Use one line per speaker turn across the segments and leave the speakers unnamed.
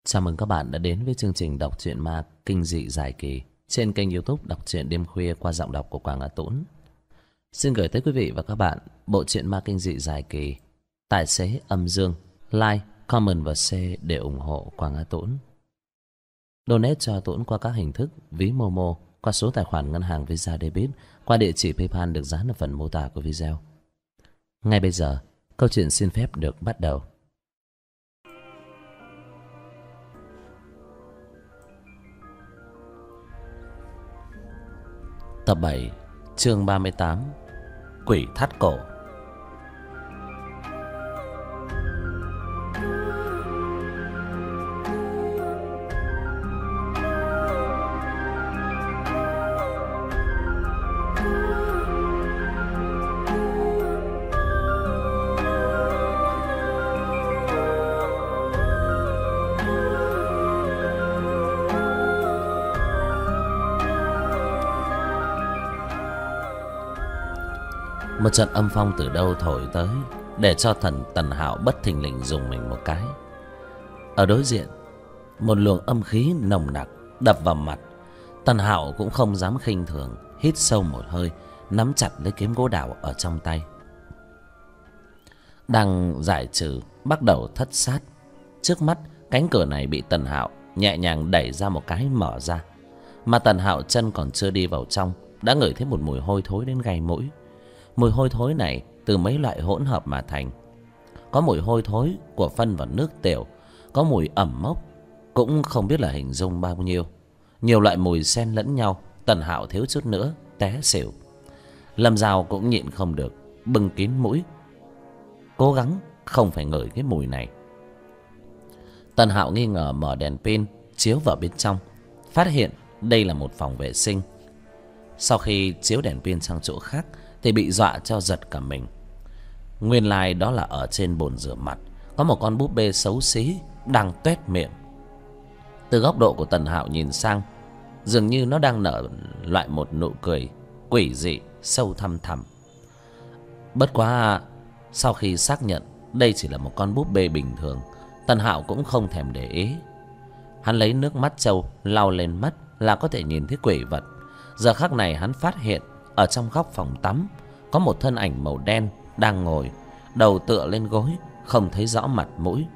Chào mừng các bạn đã đến với chương trình đọc truyện ma kinh dị dài kỳ trên kênh YouTube Đọc truyện đêm khuya qua giọng đọc của Quang Á Tũng. Xin gửi tới quý vị và các bạn bộ truyện ma kinh dị dài kỳ Tài xế âm dương. Like, comment và share để ủng hộ Quang Á Tũng. Donate cho Tũng qua các hình thức ví Momo, qua số tài khoản ngân hàng Visa Debit, qua địa chỉ PayPal được dán ở phần mô tả của video. Ngay bây giờ, câu chuyện xin phép được bắt đầu. Tập 7, chương 38, Quỷ thắt cổ. Một trận âm phong từ đâu thổi tới, để cho Tần Hạo bất thình lình dùng mình một cái. Ở đối diện, một luồng âm khí nồng nặc đập vào mặt. Tần Hạo cũng không dám khinh thường, hít sâu một hơi, nắm chặt lấy kiếm gỗ đào ở trong tay. Đang giải trừ, bắt đầu thất sát. Trước mắt, cánh cửa này bị Tần Hạo nhẹ nhàng đẩy ra một cái mở ra. Mà Tần Hạo chân còn chưa đi vào trong, đã ngửi thấy một mùi hôi thối đến gai mũi. Mùi hôi thối này từ mấy loại hỗn hợp mà thành. Có mùi hôi thối của phân và nước tiểu, có mùi ẩm mốc, cũng không biết là hình dung bao nhiêu. Nhiều loại mùi xen lẫn nhau. Tần Hạo thiếu chút nữa té xỉu. Lâm Dao cũng nhịn không được, bưng kín mũi, cố gắng không phải ngửi cái mùi này. Tần Hạo nghi ngờ mở đèn pin chiếu vào bên trong, phát hiện đây là một phòng vệ sinh. Sau khi chiếu đèn pin sang chỗ khác thì bị dọa cho giật cả mình. Nguyên lai đó là ở trên bồn rửa mặt có một con búp bê xấu xí đang tuét miệng. Từ góc độ của Tần Hạo nhìn sang, dường như nó đang nở loại một nụ cười quỷ dị sâu thăm thẳm. Bất quá sau khi xác nhận đây chỉ là một con búp bê bình thường, Tần Hạo cũng không thèm để ý. Hắn lấy nước mắt trâu lau lên mắt là có thể nhìn thấy quỷ vật. Giờ khắc này hắn phát hiện ở trong góc phòng tắm có một thân ảnh màu đen đang ngồi, đầu tựa lên gối, không thấy rõ mặt mũi.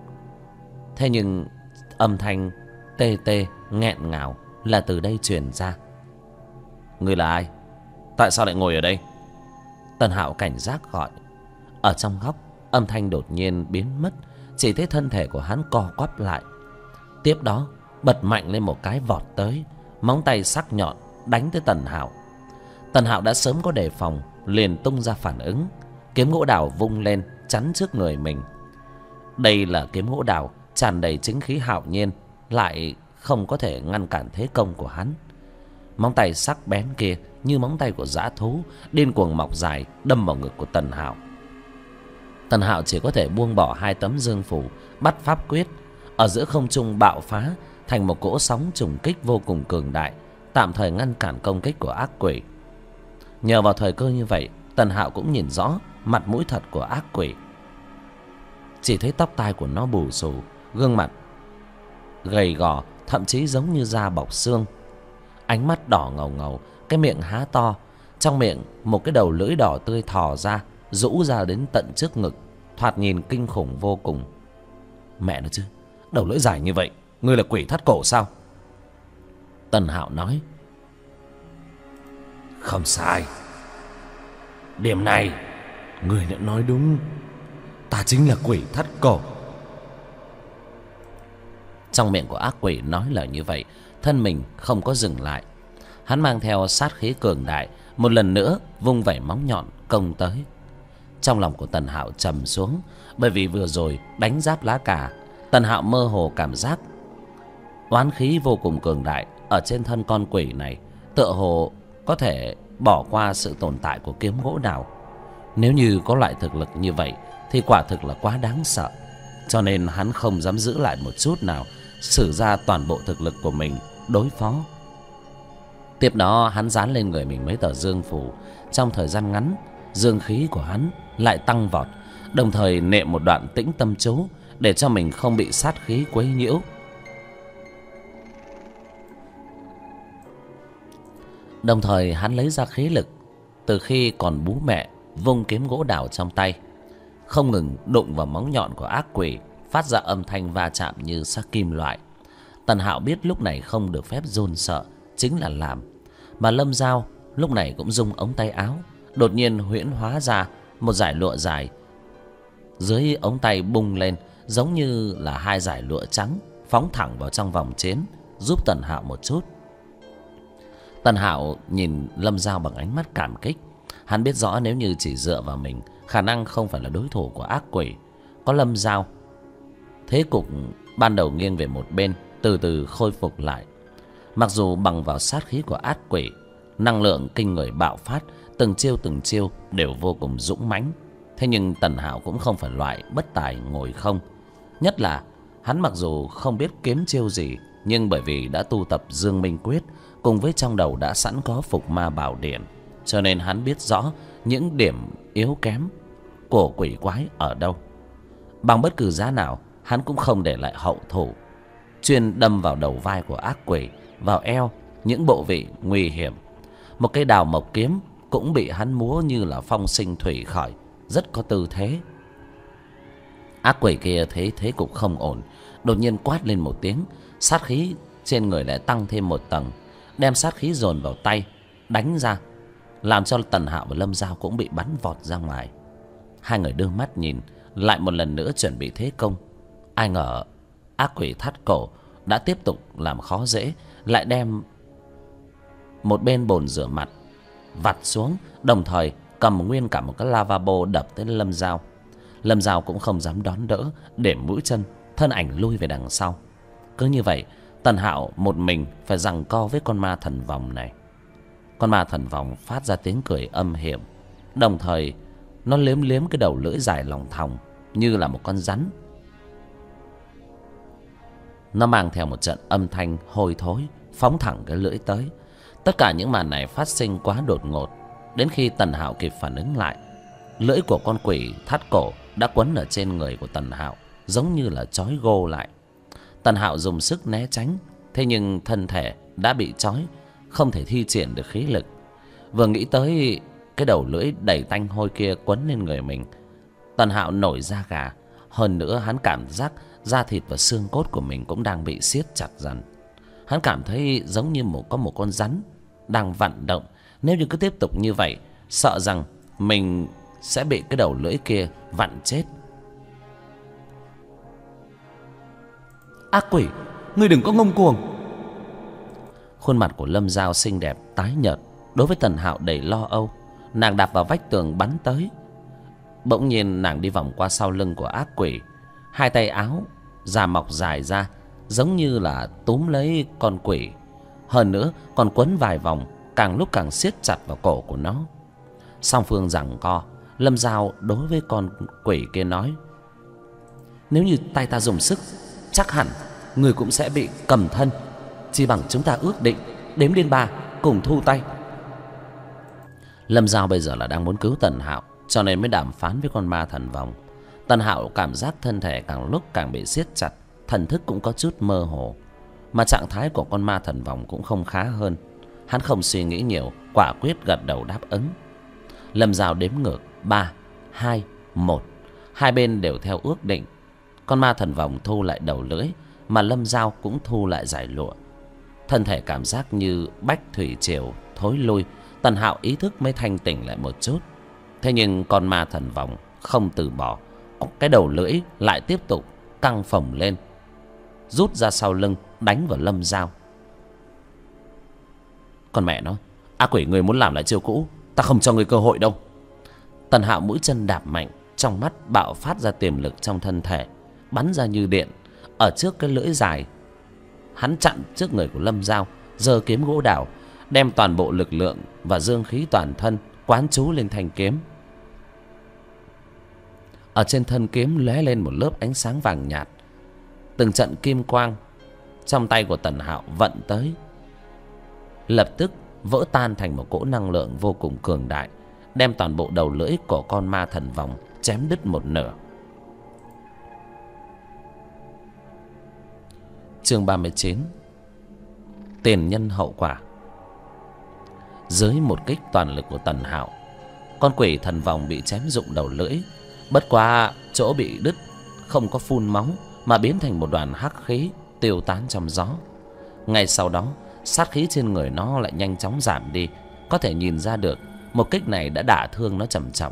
Thế nhưng âm thanh tê tê nghẹn ngào là từ đây truyền ra. Ngươi là ai? Tại sao lại ngồi ở đây? Tần Hạo cảnh giác gọi. Ở trong góc, âm thanh đột nhiên biến mất, chỉ thấy thân thể của hắn co quắp lại. Tiếp đó bật mạnh lên một cái vọt tới, móng tay sắc nhọn đánh tới Tần Hạo. Tần Hạo đã sớm có đề phòng, liền tung ra phản ứng. Kiếm gỗ đào vung lên chắn trước người mình. Đây là kiếm gỗ đào tràn đầy chính khí hạo nhiên, lại không có thể ngăn cản thế công của hắn. Móng tay sắc bén kia như móng tay của dã thú, điên cuồng mọc dài đâm vào ngực của Tần Hạo. Tần Hạo chỉ có thể buông bỏ hai tấm dương phủ, bắt pháp quyết ở giữa không trung bạo phá thành một cỗ sóng trùng kích vô cùng cường đại, tạm thời ngăn cản công kích của ác quỷ. Nhờ vào thời cơ như vậy, Tần Hạo cũng nhìn rõ mặt mũi thật của ác quỷ. Chỉ thấy tóc tai của nó bù xù, gương mặt gầy gò, thậm chí giống như da bọc xương. Ánh mắt đỏ ngầu ngầu, cái miệng há to, trong miệng một cái đầu lưỡi đỏ tươi thò ra, rũ ra đến tận trước ngực, thoạt nhìn kinh khủng vô cùng. Mẹ nó chứ, đầu lưỡi dài như vậy, ngươi là quỷ thắt cổ sao? Tần Hạo nói. Không sai, điểm này người đã nói đúng, ta chính là quỷ thắt cổ. Trong miệng của ác quỷ nói lời như vậy, thân mình không có dừng lại. Hắn mang theo sát khí cường đại, một lần nữa vung vẩy móng nhọn công tới. Trong lòng của Tần Hạo trầm xuống, bởi vì vừa rồi đánh giáp lá cà, Tần Hạo mơ hồ cảm giác oán khí vô cùng cường đại ở trên thân con quỷ này, tựa hồ có thể bỏ qua sự tồn tại của kiếm gỗ đào. Nếu như có loại thực lực như vậy thì quả thực là quá đáng sợ, cho nên hắn không dám giữ lại một chút nào, sử ra toàn bộ thực lực của mình đối phó. Tiếp đó hắn dán lên người mình mấy tờ dương phủ. Trong thời gian ngắn, dương khí của hắn lại tăng vọt, đồng thời niệm một đoạn tĩnh tâm chú để cho mình không bị sát khí quấy nhiễu, Đồng thời hắn lấy ra khí lực từ khi còn bú mẹ, vung kiếm gỗ đào trong tay, không ngừng đụng vào móng nhọn của ác quỷ, phát ra âm thanh va chạm như sắc kim loại. Tần Hạo biết lúc này không được phép run sợ, chính là làm. Mà Lâm Dao lúc này cũng rung ống tay áo, đột nhiên huyễn hóa ra một dải lụa dài, dưới ống tay bung lên giống như là hai dải lụa trắng, phóng thẳng vào trong vòng chiến, giúp Tần Hạo một chút. Tần Hạo nhìn Lâm Dao bằng ánh mắt cảm kích. Hắn biết rõ nếu như chỉ dựa vào mình, khả năng không phải là đối thủ của ác quỷ. Có Lâm Dao, thế cục ban đầu nghiêng về một bên, từ từ khôi phục lại. Mặc dù bằng vào sát khí của ác quỷ, năng lượng kinh người bạo phát, từng chiêu đều vô cùng dũng mãnh. Thế nhưng Tần Hạo cũng không phải loại bất tài ngồi không. Nhất là hắn mặc dù không biết kiếm chiêu gì, nhưng bởi vì đã tu tập Dương Minh Quyết, cùng với trong đầu đã sẵn có Phục Ma Bảo Điển, cho nên hắn biết rõ những điểm yếu kém của quỷ quái ở đâu. Bằng bất cứ giá nào, hắn cũng không để lại hậu thủ, chuyên đâm vào đầu vai của ác quỷ, vào eo, những bộ vị nguy hiểm. Một cây đào mộc kiếm cũng bị hắn múa như là phong sinh thủy khởi, rất có tư thế. Ác quỷ kia thấy thế cục không ổn, đột nhiên quát lên một tiếng, sát khí trên người lại tăng thêm một tầng, đem sát khí dồn vào tay đánh ra, làm cho Tần Hạo và Lâm Dao cũng bị bắn vọt ra ngoài. Hai người đưa mắt nhìn, lại một lần nữa chuẩn bị thế công. Ai ngờ ác quỷ thắt cổ đã tiếp tục làm khó dễ, lại đem một bên bồn rửa mặt vặt xuống, đồng thời cầm nguyên cả một cái lavabo đập tới Lâm Dao. Lâm Dao cũng không dám đón đỡ, để mũi chân, thân ảnh lui về đằng sau. Cứ như vậy, Tần Hạo một mình phải giằng co với con ma thần vòng này. Con ma thần vòng phát ra tiếng cười âm hiểm, đồng thời nó liếm liếm cái đầu lưỡi dài lòng thòng như là một con rắn. Nó mang theo một trận âm thanh hôi thối, phóng thẳng cái lưỡi tới. Tất cả những màn này phát sinh quá đột ngột, đến khi Tần Hạo kịp phản ứng lại, lưỡi của con quỷ thắt cổ đã quấn ở trên người của Tần Hạo, giống như là trói gô lại. Tần Hạo dùng sức né tránh, thế nhưng thân thể đã bị trói, không thể thi triển được khí lực. Vừa nghĩ tới cái đầu lưỡi đầy tanh hôi kia quấn lên người mình, Tần Hạo nổi da gà. Hơn nữa hắn cảm giác da thịt và xương cốt của mình cũng đang bị siết chặt dần. Hắn cảm thấy giống như có một con rắn đang vận động. Nếu như cứ tiếp tục như vậy, sợ rằng mình sẽ bị cái đầu lưỡi kia vặn chết.
Ác quỷ, ngươi đừng có ngông cuồng.
Khuôn mặt của Lâm Dao xinh đẹp tái nhợt, đối với Tần Hạo đầy lo âu. Nàng đạp vào vách tường bắn tới. Bỗng nhiên nàng đi vòng qua sau lưng của ác quỷ, hai tay áo già mọc dài ra, giống như là túm lấy con quỷ. Hơn nữa còn quấn vài vòng, càng lúc càng siết chặt vào cổ của nó. Song phương giằng co, Lâm Dao đối với con quỷ kia nói: nếu như tay ta dùng sức, chắc hẳn người cũng sẽ bị cầm thân. Chỉ bằng chúng ta ước định đếm đến 3 cùng thu tay. Lâm Dao bây giờ là đang muốn cứu Tần Hạo, cho nên mới đàm phán với con ma thần vòng. Tần Hạo cảm giác thân thể càng lúc càng bị siết chặt, thần thức cũng có chút mơ hồ, mà trạng thái của con ma thần vòng cũng không khá hơn. Hắn không suy nghĩ nhiều, quả quyết gật đầu đáp ứng. Lâm Dao đếm ngược 3, 2, 1. Hai bên đều theo ước định. Con ma thần vòng thu lại đầu lưỡi, mà Lâm Dao cũng thu lại giải lụa. Thân thể cảm giác như bách thủy triều thối lui, Tần Hạo ý thức mới thanh tỉnh lại một chút. Thế nhưng con ma thần vòng không từ bỏ, cái đầu lưỡi lại tiếp tục căng phồng lên, rút ra sau lưng đánh vào Lâm Dao. Con mẹ nó, ác quỷ, người muốn làm lại chiêu cũ, ta không cho người cơ hội đâu. Tần Hạo mũi chân đạp mạnh, trong mắt bạo phát ra tiềm lực trong thân thể, bắn ra như điện. Ở trước cái lưỡi dài, hắn chặn trước người của Lâm Dao, giơ kiếm gỗ đào, đem toàn bộ lực lượng và dương khí toàn thân quán trú lên thanh kiếm. Ở trên thân kiếm lóe lên một lớp ánh sáng vàng nhạt, từng trận kim quang trong tay của Tần Hạo vận tới, lập tức vỡ tan thành một cỗ năng lượng vô cùng cường đại, đem toàn bộ đầu lưỡi của con ma thần vòng chém đứt một nửa. Chương 39: Tiền nhân hậu quả. dưới một kích toàn lực của Tần Hạo. Con quỷ thần vòng bị chém rụng đầu lưỡi, bất quá chỗ bị đứt không có phun máu mà biến thành một đoàn hắc khí tiêu tán trong gió. Ngay sau đó, sát khí trên người nó lại nhanh chóng giảm đi, có thể nhìn ra được một kích này đã đả thương nó trầm trọng.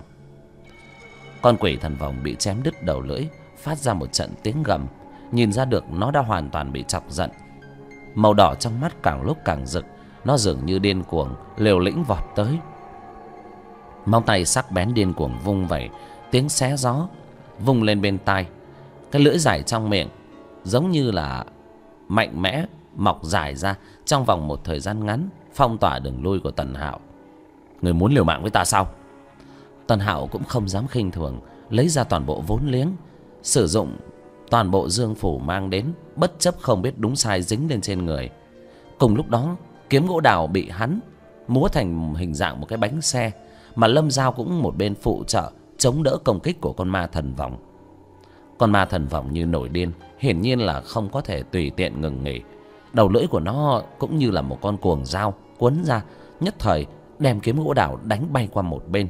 Con quỷ thần vòng bị chém đứt đầu lưỡi, phát ra một trận tiếng gầm, nhìn ra được nó đã hoàn toàn bị chọc giận. Màu đỏ trong mắt càng lúc càng rực, nó dường như điên cuồng liều lĩnh vọt tới. Móng tay sắc bén điên cuồng vung vẩy, tiếng xé gió vung lên bên tai. Cái lưỡi dài trong miệng giống như là mạnh mẽ mọc dài ra trong vòng một thời gian ngắn, phong tỏa đường lui của Tần Hạo. Người muốn liều mạng với ta sao? Tần Hạo cũng không dám khinh thường, lấy ra toàn bộ vốn liếng, sử dụng toàn bộ dương phủ mang đến, bất chấp không biết đúng sai dính lên trên người. Cùng lúc đó, kiếm gỗ đào bị hắn múa thành hình dạng một cái bánh xe, mà Lâm Dao cũng một bên phụ trợ chống đỡ công kích của con ma thần vòng. Con ma thần vòng như nổi điên, hiển nhiên là không có thể tùy tiện ngừng nghỉ. Đầu lưỡi của nó cũng như là một con cuồng dao quấn ra, nhất thời đem kiếm gỗ đào đánh bay qua một bên.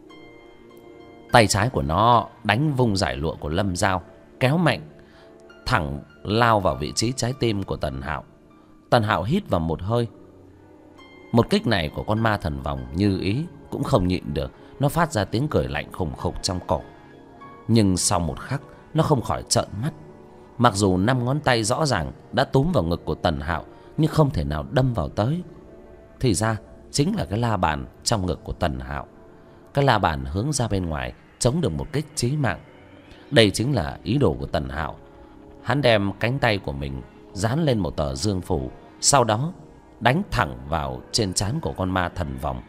Tay trái của nó đánh vung giải lụa của Lâm Dao, kéo mạnh thẳng lao vào vị trí trái tim của Tần Hạo. Tần Hạo hít vào một hơi. Một kích này của con ma thần vòng như ý cũng không nhịn được, nó phát ra tiếng cười lạnh khủng khục trong cổ. Nhưng sau một khắc, nó không khỏi trợn mắt. Mặc dù 5 ngón tay rõ ràng đã túm vào ngực của Tần Hạo, nhưng không thể nào đâm vào tới. Thì ra chính là cái la bàn trong ngực của Tần Hạo. Cái la bàn hướng ra bên ngoài, chống được một kích chí mạng. Đây chính là ý đồ của Tần Hạo. Hắn đem cánh tay của mình dán lên một tờ dương phủ, sau đó đánh thẳng vào trên trán của con ma thần vòng.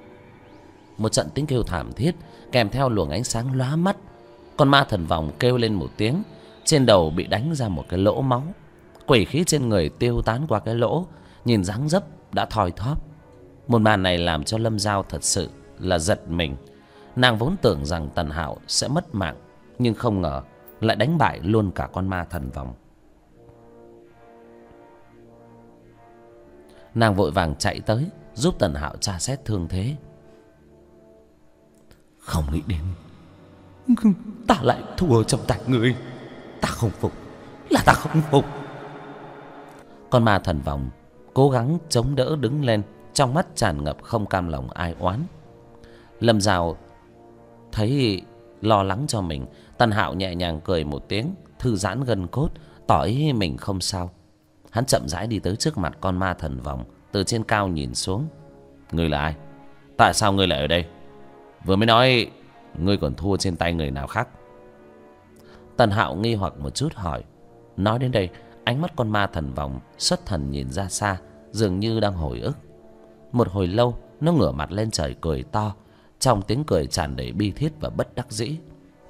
Một trận tiếng kêu thảm thiết kèm theo luồng ánh sáng lóa mắt. Con ma thần vòng kêu lên một tiếng, trên đầu bị đánh ra một cái lỗ máu. Quỷ khí trên người tiêu tán qua cái lỗ, nhìn dáng dấp đã thoi thóp. Một màn này làm cho Lâm Dao thật sự là giật mình. Nàng vốn tưởng rằng Tần Hạo sẽ mất mạng, nhưng không ngờ lại đánh bại luôn cả con ma thần vòng. Nàng vội vàng chạy tới giúp Tần Hạo tra xét thương thế.
Không nghĩ đến ta lại thua trong tay người. Ta không phục, là ta không phục.
Con ma thần vòng cố gắng chống đỡ đứng lên, trong mắt tràn ngập không cam lòng ai oán. Lâm Dao thấy lo lắng cho mình, Tần Hạo nhẹ nhàng cười một tiếng, thư giãn gân cốt, tỏ ý mình không sao. Hắn chậm rãi đi tới trước mặt con ma thần vòng, từ trên cao nhìn xuống. Ngươi là ai? Tại sao ngươi lại ở đây? Vừa mới nói ngươi còn thua trên tay người nào khác. Tần Hạo nghi hoặc một chút hỏi. Nói đến đây, ánh mắt con ma thần vòng xuất thần nhìn ra xa, dường như đang hồi ức. Một hồi lâu, nó ngửa mặt lên trời cười to, trong tiếng cười tràn đầy bi thiết và bất đắc dĩ.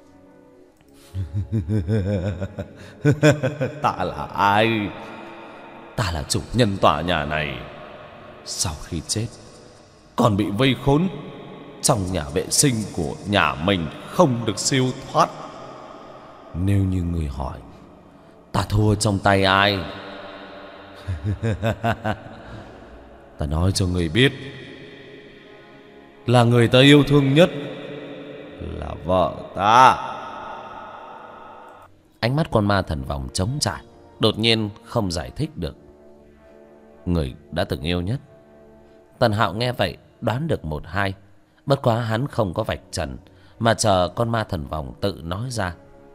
Ta là ai? Ta là chủ nhân tòa nhà này. Sau khi chết, còn bị vây khốn trong nhà vệ sinh của nhà mình, không được siêu thoát. Nếu như người hỏi ta thua trong tay ai, ta nói cho người biết, là người ta yêu thương nhất là vợ ta.
Ánh mắt con ma thần vòng trống trải, đột nhiên không giải thích được. Người đã từng yêu nhất. Tần Hạo nghe vậy đoán được một hai, bất quá hắn không có vạch trần, mà chờ con ma thần vòng tự nói ra.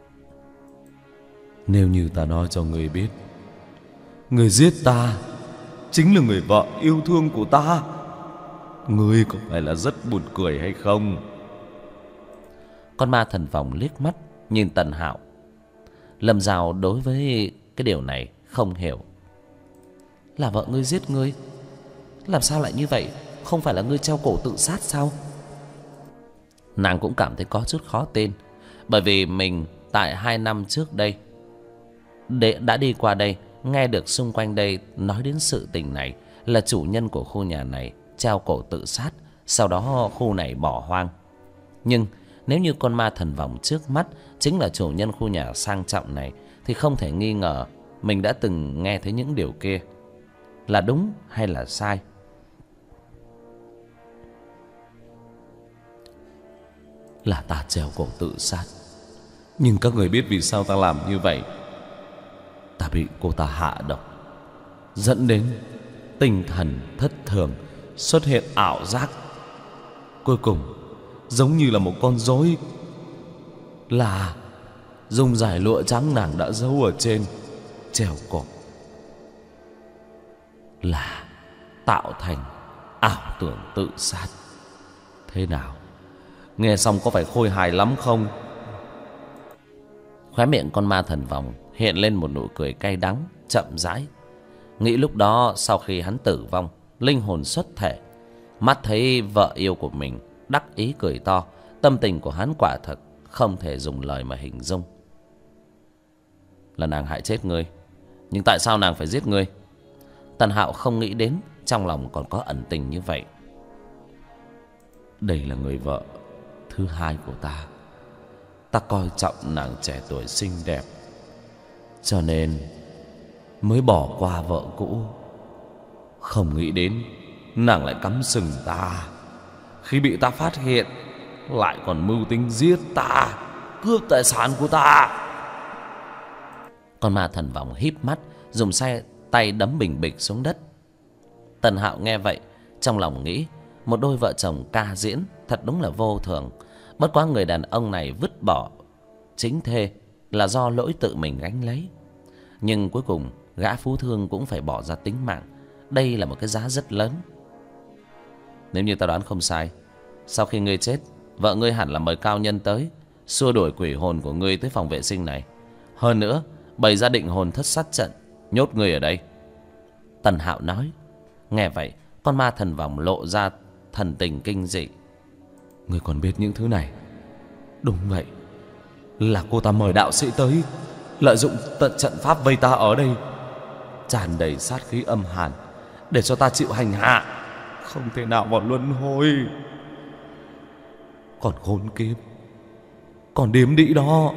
Nếu như ta nói cho người biết, người giết ta chính là người vợ yêu thương của ta, ngươi có phải là rất buồn cười hay không?
Con ma thần vòng liếc mắt nhìn Tần Hạo. Lâm Dao đối với cái điều này không hiểu. Là vợ ngươi giết ngươi? Làm sao lại như vậy? Không phải là ngươi treo cổ tự sát sao? Nàng cũng cảm thấy có chút khó tin, bởi vì mình tại 2 năm trước đây đã đi qua đây, nghe được xung quanh đây nói đến sự tình này, là chủ nhân của khu nhà này treo cổ tự sát, sau đó khu này bỏ hoang. Nhưng nếu như con ma thần vòng trước mắt chính là chủ nhân khu nhà sang trọng này, thì không thể nghi ngờ mình đã từng nghe thấy những điều kia. Là đúng hay là sai?
là ta treo cổ tự sát. Nhưng các người biết vì sao ta làm như vậy? Ta bị cô ta hạ độc, dẫn đến tinh thần thất thường, xuất hiện ảo giác. Cuối cùng giống như là một con rối, là dùng dải lụa trắng nàng đã giấu ở trên treo cổ, là tạo thành ảo tưởng tự sát. Thế nào, nghe xong có phải khôi hài lắm không?
Khóe miệng con ma thần vòng hiện lên một nụ cười cay đắng, chậm rãi. Nghĩ lúc đó sau khi hắn tử vong, linh hồn xuất thể, mắt thấy vợ yêu của mình đắc ý cười to, tâm tình của hắn quả thực không thể dùng lời mà hình dung. Là nàng hại chết ngươi, nhưng tại sao nàng phải giết ngươi? Tần Hạo không nghĩ đến trong lòng còn có ẩn tình như vậy.
Đây là người vợ thứ hai của ta. Ta coi trọng nàng trẻ tuổi xinh đẹp, cho nên mới bỏ qua vợ cũ. Không nghĩ đến nàng lại cắm sừng ta. Khi bị ta phát hiện, lại còn mưu tính giết ta, cướp tài sản của ta.
Con ma thần vòng híp mắt, dùng tay đấm bình bịch xuống đất. Tần Hạo nghe vậy, trong lòng nghĩ, một đôi vợ chồng ca diễn thật đúng là vô thường. Bất quá người đàn ông này vứt bỏ chính thê là do lỗi tự mình gánh lấy. Nhưng cuối cùng gã phú thương cũng phải bỏ ra tính mạng. Đây là một cái giá rất lớn. Nếu như ta đoán không sai, sau khi ngươi chết, vợ ngươi hẳn là mời cao nhân tới, xua đuổi quỷ hồn của ngươi tới phòng vệ sinh này. Hơn nữa, bày ra định hồn thất sát trận, nhốt ngươi ở đây. Tần Hạo nói. Nghe vậy, con ma thần vòng lộ ra thần tình kinh dị.
Ngươi còn biết những thứ này? Đúng vậy, là cô ta mời đạo sĩ tới, lợi dụng tận trận pháp vây ta ở đây, tràn đầy sát khí âm hàn, để cho ta chịu hành hạ, không thể nào vào luân hồi. Còn khốn kiếp, còn điếm đĩ đó,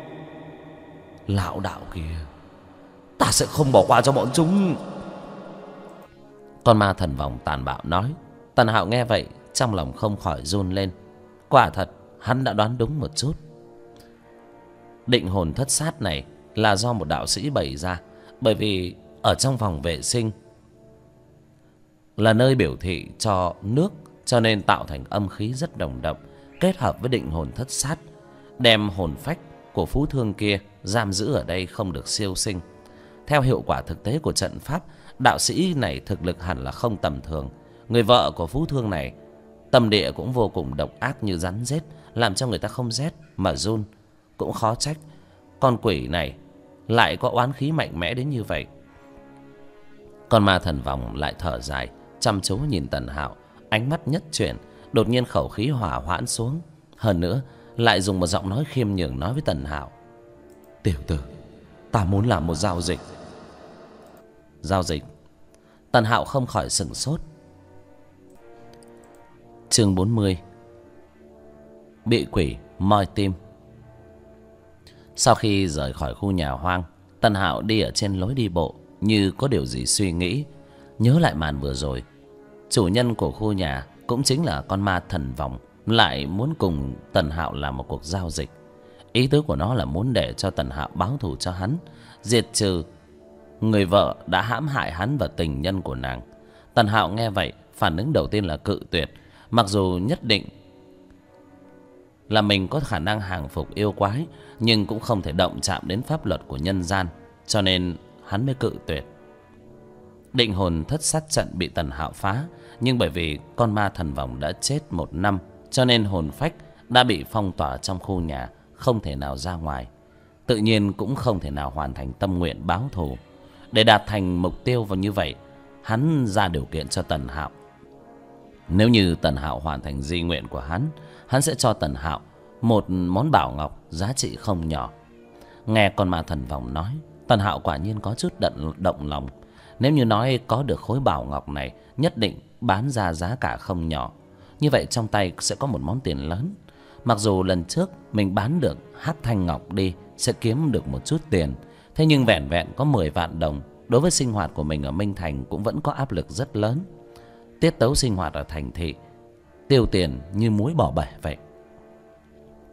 lão đạo kia, ta sẽ không bỏ qua cho bọn chúng.
Con ma thần vòng tàn bạo nói. Tần Hạo nghe vậy, trong lòng không khỏi run lên. Quả thật, hắn đã đoán đúng một chút. Định hồn thất sát này là do một đạo sĩ bày ra, bởi vì ở trong phòng vệ sinh là nơi biểu thị cho nước, cho nên tạo thành âm khí rất đồng đậm, kết hợp với định hồn thất sát, đem hồn phách của phú thương kia giam giữ ở đây không được siêu sinh. Theo hiệu quả thực tế của trận pháp, đạo sĩ này thực lực hẳn là không tầm thường. Người vợ của phú thương này tâm địa cũng vô cùng độc ác như rắn rết, làm cho người ta không rét mà run. Cũng khó trách con quỷ này lại có oán khí mạnh mẽ đến như vậy. Con ma thần vòng lại thở dài, chăm chú nhìn Tần Hạo, ánh mắt nhất chuyển, đột nhiên khẩu khí hỏa hoãn xuống. Hơn nữa lại dùng một giọng nói khiêm nhường nói với Tần Hạo.
Tiểu tử, ta muốn làm một giao dịch.
Giao dịch? Tần Hạo không khỏi sửng sốt. Chương 40. Bị quỷ moi tim. Sau khi rời khỏi khu nhà hoang, Tần Hạo đi ở trên lối đi bộ, như có điều gì suy nghĩ. Nhớ lại màn vừa rồi, chủ nhân của khu nhà cũng chính là con ma thần vòng lại muốn cùng Tần Hạo làm một cuộc giao dịch. Ý tứ của nó là muốn để cho Tần Hạo báo thù cho hắn, diệt trừ người vợ đã hãm hại hắn và tình nhân của nàng. Tần Hạo nghe vậy, phản ứng đầu tiên là cự tuyệt. Mặc dù nhất định là mình có khả năng hàng phục yêu quái, nhưng cũng không thể động chạm đến pháp luật của nhân gian, cho nên hắn mới cự tuyệt. Định hồn thất sát trận bị Tần Hạo phá, nhưng bởi vì con ma thần vòng đã chết 1 năm, cho nên hồn phách đã bị phong tỏa trong khu nhà, không thể nào ra ngoài. Tự nhiên cũng không thể nào hoàn thành tâm nguyện báo thù. Để đạt thành mục tiêu và như vậy, hắn ra điều kiện cho Tần Hạo. Nếu như Tần Hạo hoàn thành di nguyện của hắn sẽ cho Tần Hạo một món bảo ngọc giá trị không nhỏ. Nghe con ma thần vòng nói, Tần Hạo quả nhiên có chút động lòng. Nếu như nói có được khối bảo ngọc này, nhất định bán ra giá cả không nhỏ. Như vậy trong tay sẽ có một món tiền lớn. Mặc dù lần trước mình bán được hắc thanh ngọc đi sẽ kiếm được một chút tiền, thế nhưng vẻn vẹn có 10 vạn đồng, đối với sinh hoạt của mình ở Minh Thành cũng vẫn có áp lực rất lớn. Tiết tấu sinh hoạt ở thành thị, tiêu tiền như muối bỏ bể vậy.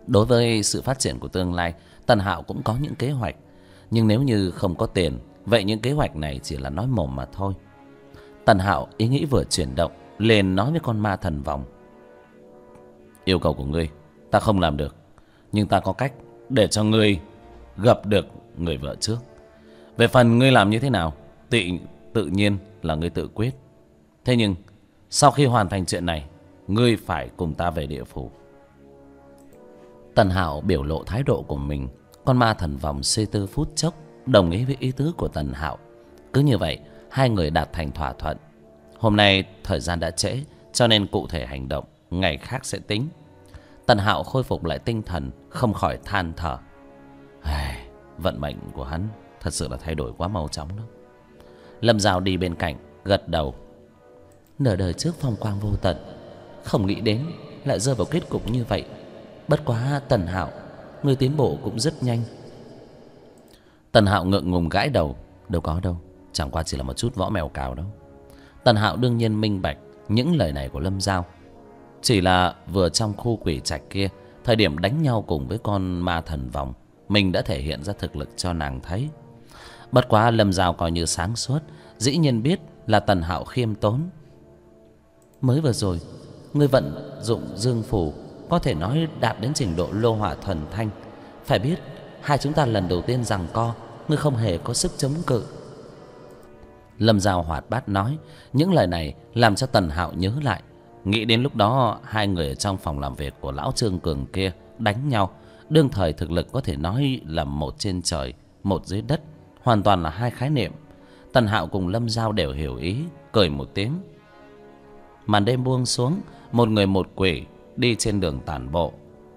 Đối với sự phát triển của tương lai, Tần Hạo cũng có những kế hoạch. Nhưng nếu như không có tiền, vậy những kế hoạch này chỉ là nói mồm mà thôi. Tần Hạo ý nghĩ vừa chuyển động, liền nói với con ma thần vòng: yêu cầu của ngươi ta không làm được, nhưng ta có cách để cho ngươi gặp được người vợ trước. Về phần ngươi làm như thế nào, tự nhiên là ngươi tự quyết. Thế nhưng sau khi hoàn thành chuyện này, ngươi phải cùng ta về địa phủ. Tần Hạo biểu lộ thái độ của mình. Con ma thần vòng suy tư phút chốc, đồng ý với ý tứ của Tần Hạo. Cứ như vậy, hai người đạt thành thỏa thuận. Hôm nay thời gian đã trễ, cho nên cụ thể hành động ngày khác sẽ tính. Tần Hạo khôi phục lại tinh thần, không khỏi than thở: vận mệnh của hắn thật sự là thay đổi quá mau chóng đó. Lâm Dao đi bên cạnh gật đầu: nửa đời trước phong quang vô tận, không nghĩ đến lại rơi vào kết cục như vậy. Bất quá Tần Hạo, người tiến bộ cũng rất nhanh. Tần Hạo ngượng ngùng gãi đầu: đâu có đâu, chẳng qua chỉ là một chút võ mèo cào đâu. Tần Hạo đương nhiên minh bạch những lời này của Lâm Dao chỉ là vừa trong khu quỷ trạch kia, thời điểm đánh nhau cùng với con ma thần vòng, mình đã thể hiện ra thực lực cho nàng thấy. Bất quá Lâm Dao coi như sáng suốt, dĩ nhiên biết là Tần Hạo khiêm tốn. Mới vừa rồi ngươi vận dụng dương phủ có thể nói đạt đến trình độ lô hỏa thuần thanh. Phải biết hai chúng ta lần đầu tiên giằng co, ngươi không hề có sức chống cự. Lâm Dao hoạt bát nói. Những lời này làm cho Tần Hạo nhớ lại, nghĩ đến lúc đó hai người ở trong phòng làm việc của lão Trương Cường kia đánh nhau, đương thời thực lực có thể nói là một trên trời một dưới đất, hoàn toàn là hai khái niệm. Tần Hạo cùng Lâm Dao đều hiểu ý, cười một tiếng. Màn đêm buông xuống, một người một quỷ đi trên đường tản bộ.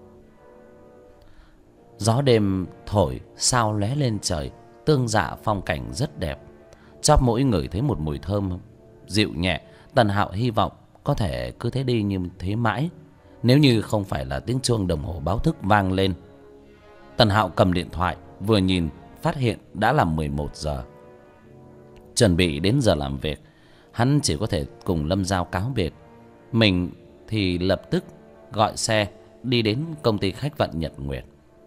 Gió đêm thổi, sao lóe lên trời, tương dạ phong cảnh rất đẹp. Chóp mũi ngửi thấy một mùi thơm dịu nhẹ. Tần Hạo hy vọng có thể cứ thế đi như thế mãi, nếu như không phải là tiếng chuông đồng hồ báo thức vang lên. Tần Hạo cầm điện thoại vừa nhìn, phát hiện đã là 11 giờ. Chuẩn bị đến giờ làm việc, hắn chỉ có thể cùng Lâm Dao cáo biệt. Mình thì lập tức gọi xe đi đến công ty khách vận Nhật Nguyệt.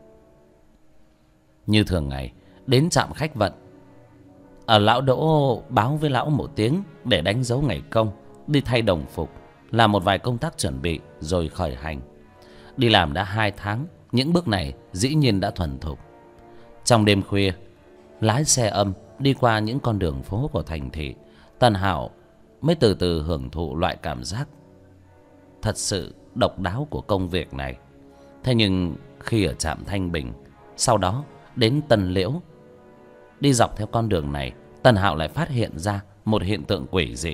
Như thường ngày, đến trạm khách vận, ở lão Đỗ báo với lão một tiếng để đánh dấu ngày công, đi thay đồng phục, làm một vài công tác chuẩn bị rồi khởi hành. Đi làm đã 2 tháng, những bước này dĩ nhiên đã thuần thục. Trong đêm khuya, lái xe âm đi qua những con đường phố của thành thị, Tần Hạo mới từ từ hưởng thụ loại cảm giác thật sự độc đáo của công việc này. Thế nhưng khi ở trạm Thanh Bình, sau đó đến Tân Liễu, đi dọc theo con đường này, Tần Hạo lại phát hiện ra một hiện tượng quỷ dị.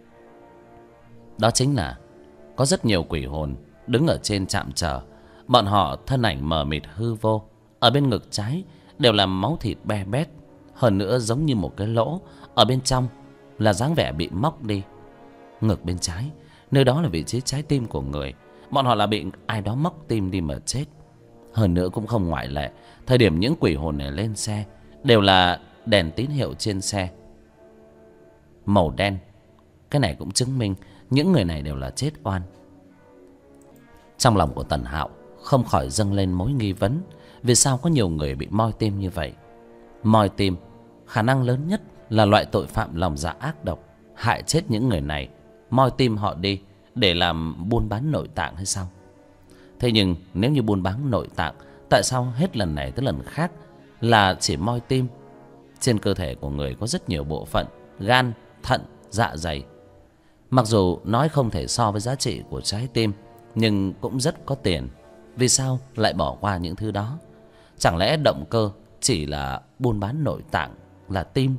Đó chính là có rất nhiều quỷ hồn đứng ở trên trạm chờ. Bọn họ thân ảnh mờ mịt hư vô, ở bên ngực trái đều là máu thịt be bét, hơn nữa giống như một cái lỗ ở bên trong là dáng vẻ bị móc đi. Ngực bên trái, nơi đó là vị trí trái tim của người. Bọn họ là bị ai đó móc tim đi mà chết. Hơn nữa cũng không ngoại lệ, thời điểm những quỷ hồn này lên xe đều là đèn tín hiệu trên xe màu đen. Cái này cũng chứng minh những người này đều là chết oan. Trong lòng của Tần Hạo không khỏi dâng lên mối nghi vấn, vì sao có nhiều người bị moi tim như vậy. Moi tim khả năng lớn nhất là loại tội phạm lòng dạ ác độc, hại chết những người này, moi tim họ đi để làm buôn bán nội tạng hay sao? Thế nhưng nếu như buôn bán nội tạng, tại sao hết lần này tới lần khác là chỉ moi tim? Trên cơ thể của người có rất nhiều bộ phận, gan, thận, dạ dày. Mặc dù nói không thể so với giá trị của trái tim, nhưng cũng rất có tiền. Vì sao lại bỏ qua những thứ đó? Chẳng lẽ động cơ chỉ là buôn bán nội tạng là tim?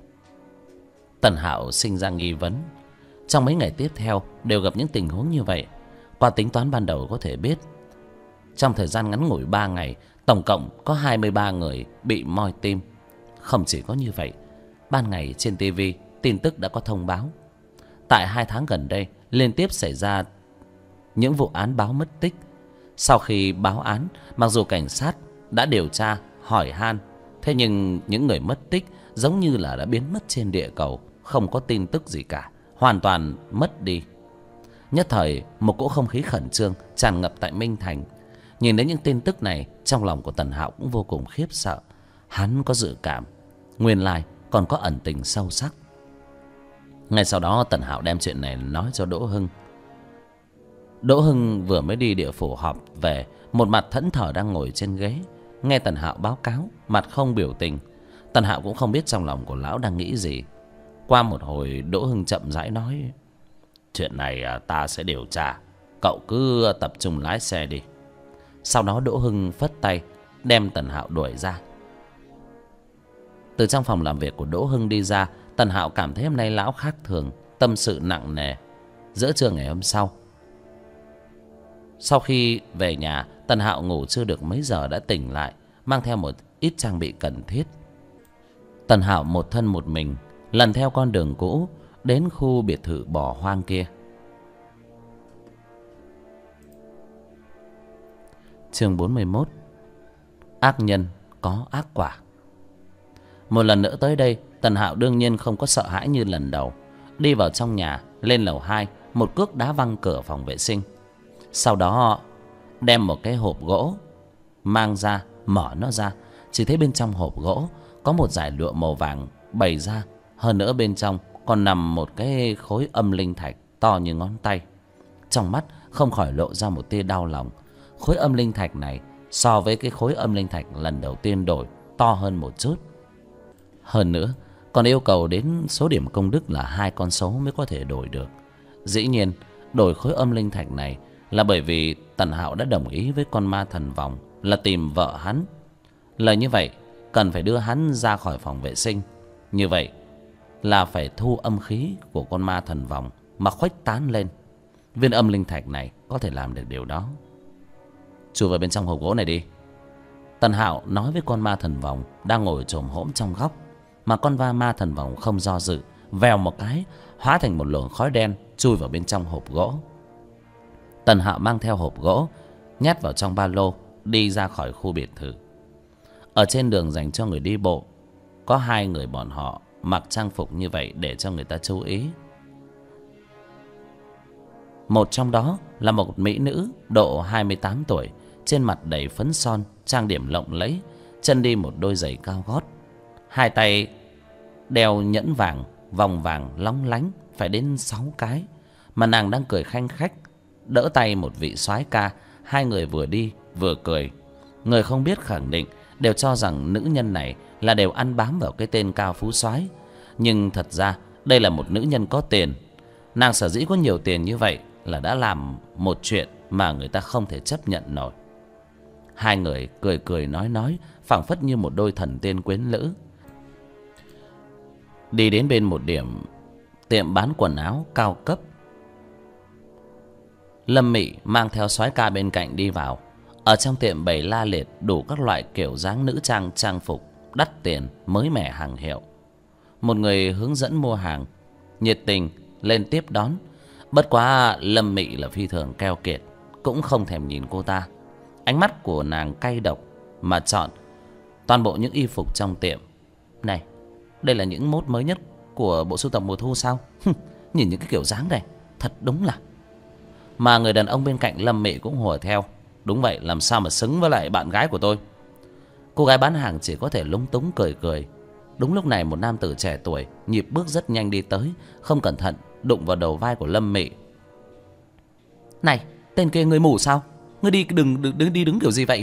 Tần Hạo sinh ra nghi vấn. Trong mấy ngày tiếp theo đều gặp những tình huống như vậy. Qua tính toán ban đầu có thể biết, trong thời gian ngắn ngủi 3 ngày, tổng cộng có 23 người bị moi tim. Không chỉ có như vậy, ban ngày trên TV tin tức đã có thông báo, tại 2 tháng gần đây liên tiếp xảy ra những vụ án báo mất tích. Sau khi báo án, mặc dù cảnh sát đã điều tra, hỏi han, thế nhưng những người mất tích giống như là đã biến mất trên địa cầu, không có tin tức gì cả, hoàn toàn mất đi. Nhất thời một cỗ không khí khẩn trương tràn ngập tại Minh Thành. Nhìn đến những tin tức này, trong lòng của Tần Hạo cũng vô cùng khiếp sợ. Hắn có dự cảm, nguyên lai còn có ẩn tình sâu sắc. Ngay sau đó Tần Hạo đem chuyện này nói cho Đỗ Hưng. Đỗ Hưng vừa mới đi địa phủ họp về, một mặt thẫn thờ đang ngồi trên ghế, nghe Tần Hạo báo cáo, mặt không biểu tình. Tần Hạo cũng không biết trong lòng của lão đang nghĩ gì. Qua một hồi, Đỗ Hưng chậm rãi nói: chuyện này ta sẽ điều tra, cậu cứ tập trung lái xe đi. Sau đó Đỗ Hưng phất tay đem Tần Hạo đuổi ra. Từ trong phòng làm việc của Đỗ Hưng đi ra, Tần Hạo cảm thấy hôm nay lão khác thường, tâm sự nặng nề. Giữa trưa ngày hôm sau, sau khi về nhà, Tần Hạo ngủ chưa được mấy giờ đã tỉnh lại, mang theo một ít trang bị cần thiết. Tần Hạo một thân một mình lần theo con đường cũ đến khu biệt thự bỏ hoang kia. Chương 41: ác nhân có ác quả. Một lần nữa tới đây, Tần Hạo đương nhiên không có sợ hãi như lần đầu. Đi vào trong nhà, lên lầu 2, một cước đá văng cửa phòng vệ sinh. Sau đó đem một cái hộp gỗ mang ra, mở nó ra. Chỉ thấy bên trong hộp gỗ có một dải lụa màu vàng bày ra. Hơn nữa bên trong còn nằm một cái khối âm linh thạch to như ngón tay. Trong mắt không khỏi lộ ra một tia đau lòng. Khối âm linh thạch này so với cái khối âm linh thạch lần đầu tiên đổi to hơn một chút. Hơn nữa còn yêu cầu đến số điểm công đức là 2 con số mới có thể đổi được. Dĩ nhiên đổi khối âm linh thạch này là bởi vì Tần Hạo đã đồng ý với con ma thần vòng là tìm vợ hắn. Lời như vậy cần phải đưa hắn ra khỏi phòng vệ sinh. Như vậy là phải thu âm khí của con ma thần vòng mà khuếch tán lên. Viên âm linh thạch này có thể làm được điều đó. Chui vào bên trong hộp gỗ này đi. Tần Hạo nói với con ma thần vòng đang ngồi chồm hổm trong góc. Mà con ma thần vòng không do dự, vèo một cái hóa thành một luồng khói đen chui vào bên trong hộp gỗ. Tần Hạo mang theo hộp gỗ nhét vào trong ba lô, đi ra khỏi khu biệt thự. Ở trên đường dành cho người đi bộ, có 2 người bọn họ mặc trang phục như vậy để cho người ta chú ý. Một trong đó là một mỹ nữ độ 28 tuổi, trên mặt đầy phấn son, trang điểm lộng lẫy, chân đi một đôi giày cao gót, 2 tay đeo nhẫn vàng, vòng vàng lóng lánh phải đến 6 cái, mà nàng đang cười khanh khách đỡ tay một vị soái ca. 2 người vừa đi vừa cười. Người không biết khẳng định đều cho rằng nữ nhân này là đều ăn bám vào cái tên Cao Phú Soái, nhưng thật ra đây là một nữ nhân có tiền. Nàng sở dĩ có nhiều tiền như vậy là đã làm một chuyện mà người ta không thể chấp nhận nổi. 2 người cười cười nói, phảng phất như một đôi thần tiên quyến lữ. Đi đến bên một tiệm bán quần áo cao cấp. Lâm Mị mang theo soái ca bên cạnh đi vào. Ở trong tiệm bày la liệt đủ các loại kiểu dáng nữ trang, trang phục đắt tiền, mới mẻ hàng hiệu. Một người hướng dẫn mua hàng nhiệt tình lên tiếp đón. Bất quá Lâm Mị là phi thường keo kiệt, cũng không thèm nhìn cô ta. Ánh mắt của nàng cay độc mà chọn toàn bộ những y phục trong tiệm. Này, đây là những mốt mới nhất của bộ sưu tập mùa thu sao? Nhìn những cái kiểu dáng này thật đúng là. Mà người đàn ông bên cạnh Lâm Mị cũng hùa theo. Đúng vậy, làm sao mà xứng với lại bạn gái của tôi. Cô gái bán hàng chỉ có thể lúng túng cười cười. Đúng lúc này một nam tử trẻ tuổi nhịp bước rất nhanh đi tới, không cẩn thận đụng vào đầu vai của Lâm Mị. Này, tên kia người mù sao? Ngươi đi đứng kiểu gì vậy?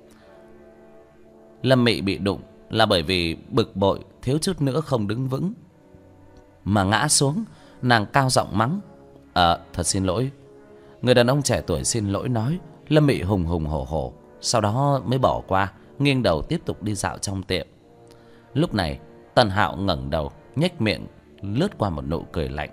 Lâm Mị bị đụng là bởi vì bực bội, thiếu chút nữa không đứng vững mà ngã xuống. Nàng cao giọng mắng: thật xin lỗi. Người đàn ông trẻ tuổi xin lỗi nói. Lâm Mị hùng hùng hổ hổ, sau đó mới bỏ qua, nghiêng đầu tiếp tục đi dạo trong tiệm. Lúc này Tần Hạo ngẩng đầu, nhếch miệng lướt qua một nụ cười lạnh.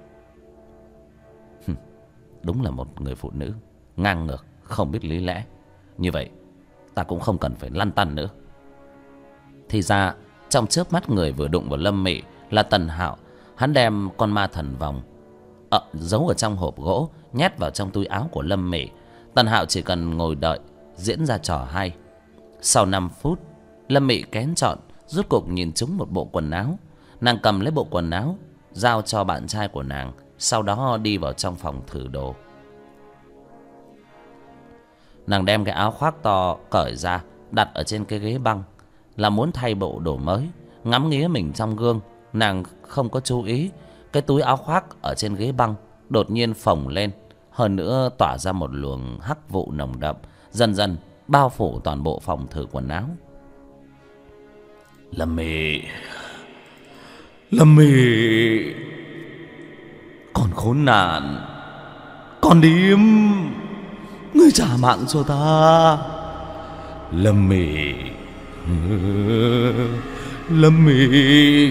Đúng là một người phụ nữ ngang ngược, không biết lý lẽ. Như vậy ta cũng không cần phải lăn tăn nữa. Thì ra trong chớp mắt người vừa đụng vào Lâm Mị là Tần Hạo. Hắn đem con ma thần vòng giấu ở trong hộp gỗ, nhét vào trong túi áo của Lâm Mị. Tần Hạo chỉ cần ngồi đợi diễn ra trò hay. Sau 5 phút, Lâm Mị kén chọn rốt cuộc nhìn trúng một bộ quần áo. Nàng cầm lấy bộ quần áo, giao cho bạn trai của nàng, sau đó đi vào trong phòng thử đồ. Nàng đem cái áo khoác to cởi ra, đặt ở trên cái ghế băng, là muốn thay bộ đồ mới. Ngắm nghía mình trong gương, nàng không có chú ý cái túi áo khoác ở trên ghế băng đột nhiên phồng lên, hơn nữa tỏa ra một luồng hắc vụ nồng đậm, dần dần bao phủ toàn bộ phòng thử quần áo.
Lâm Mị, Lâm Mị, con khốn nạn, con điếm, ngươi trả mạng cho ta. Lâm Mị, Lâm Mị.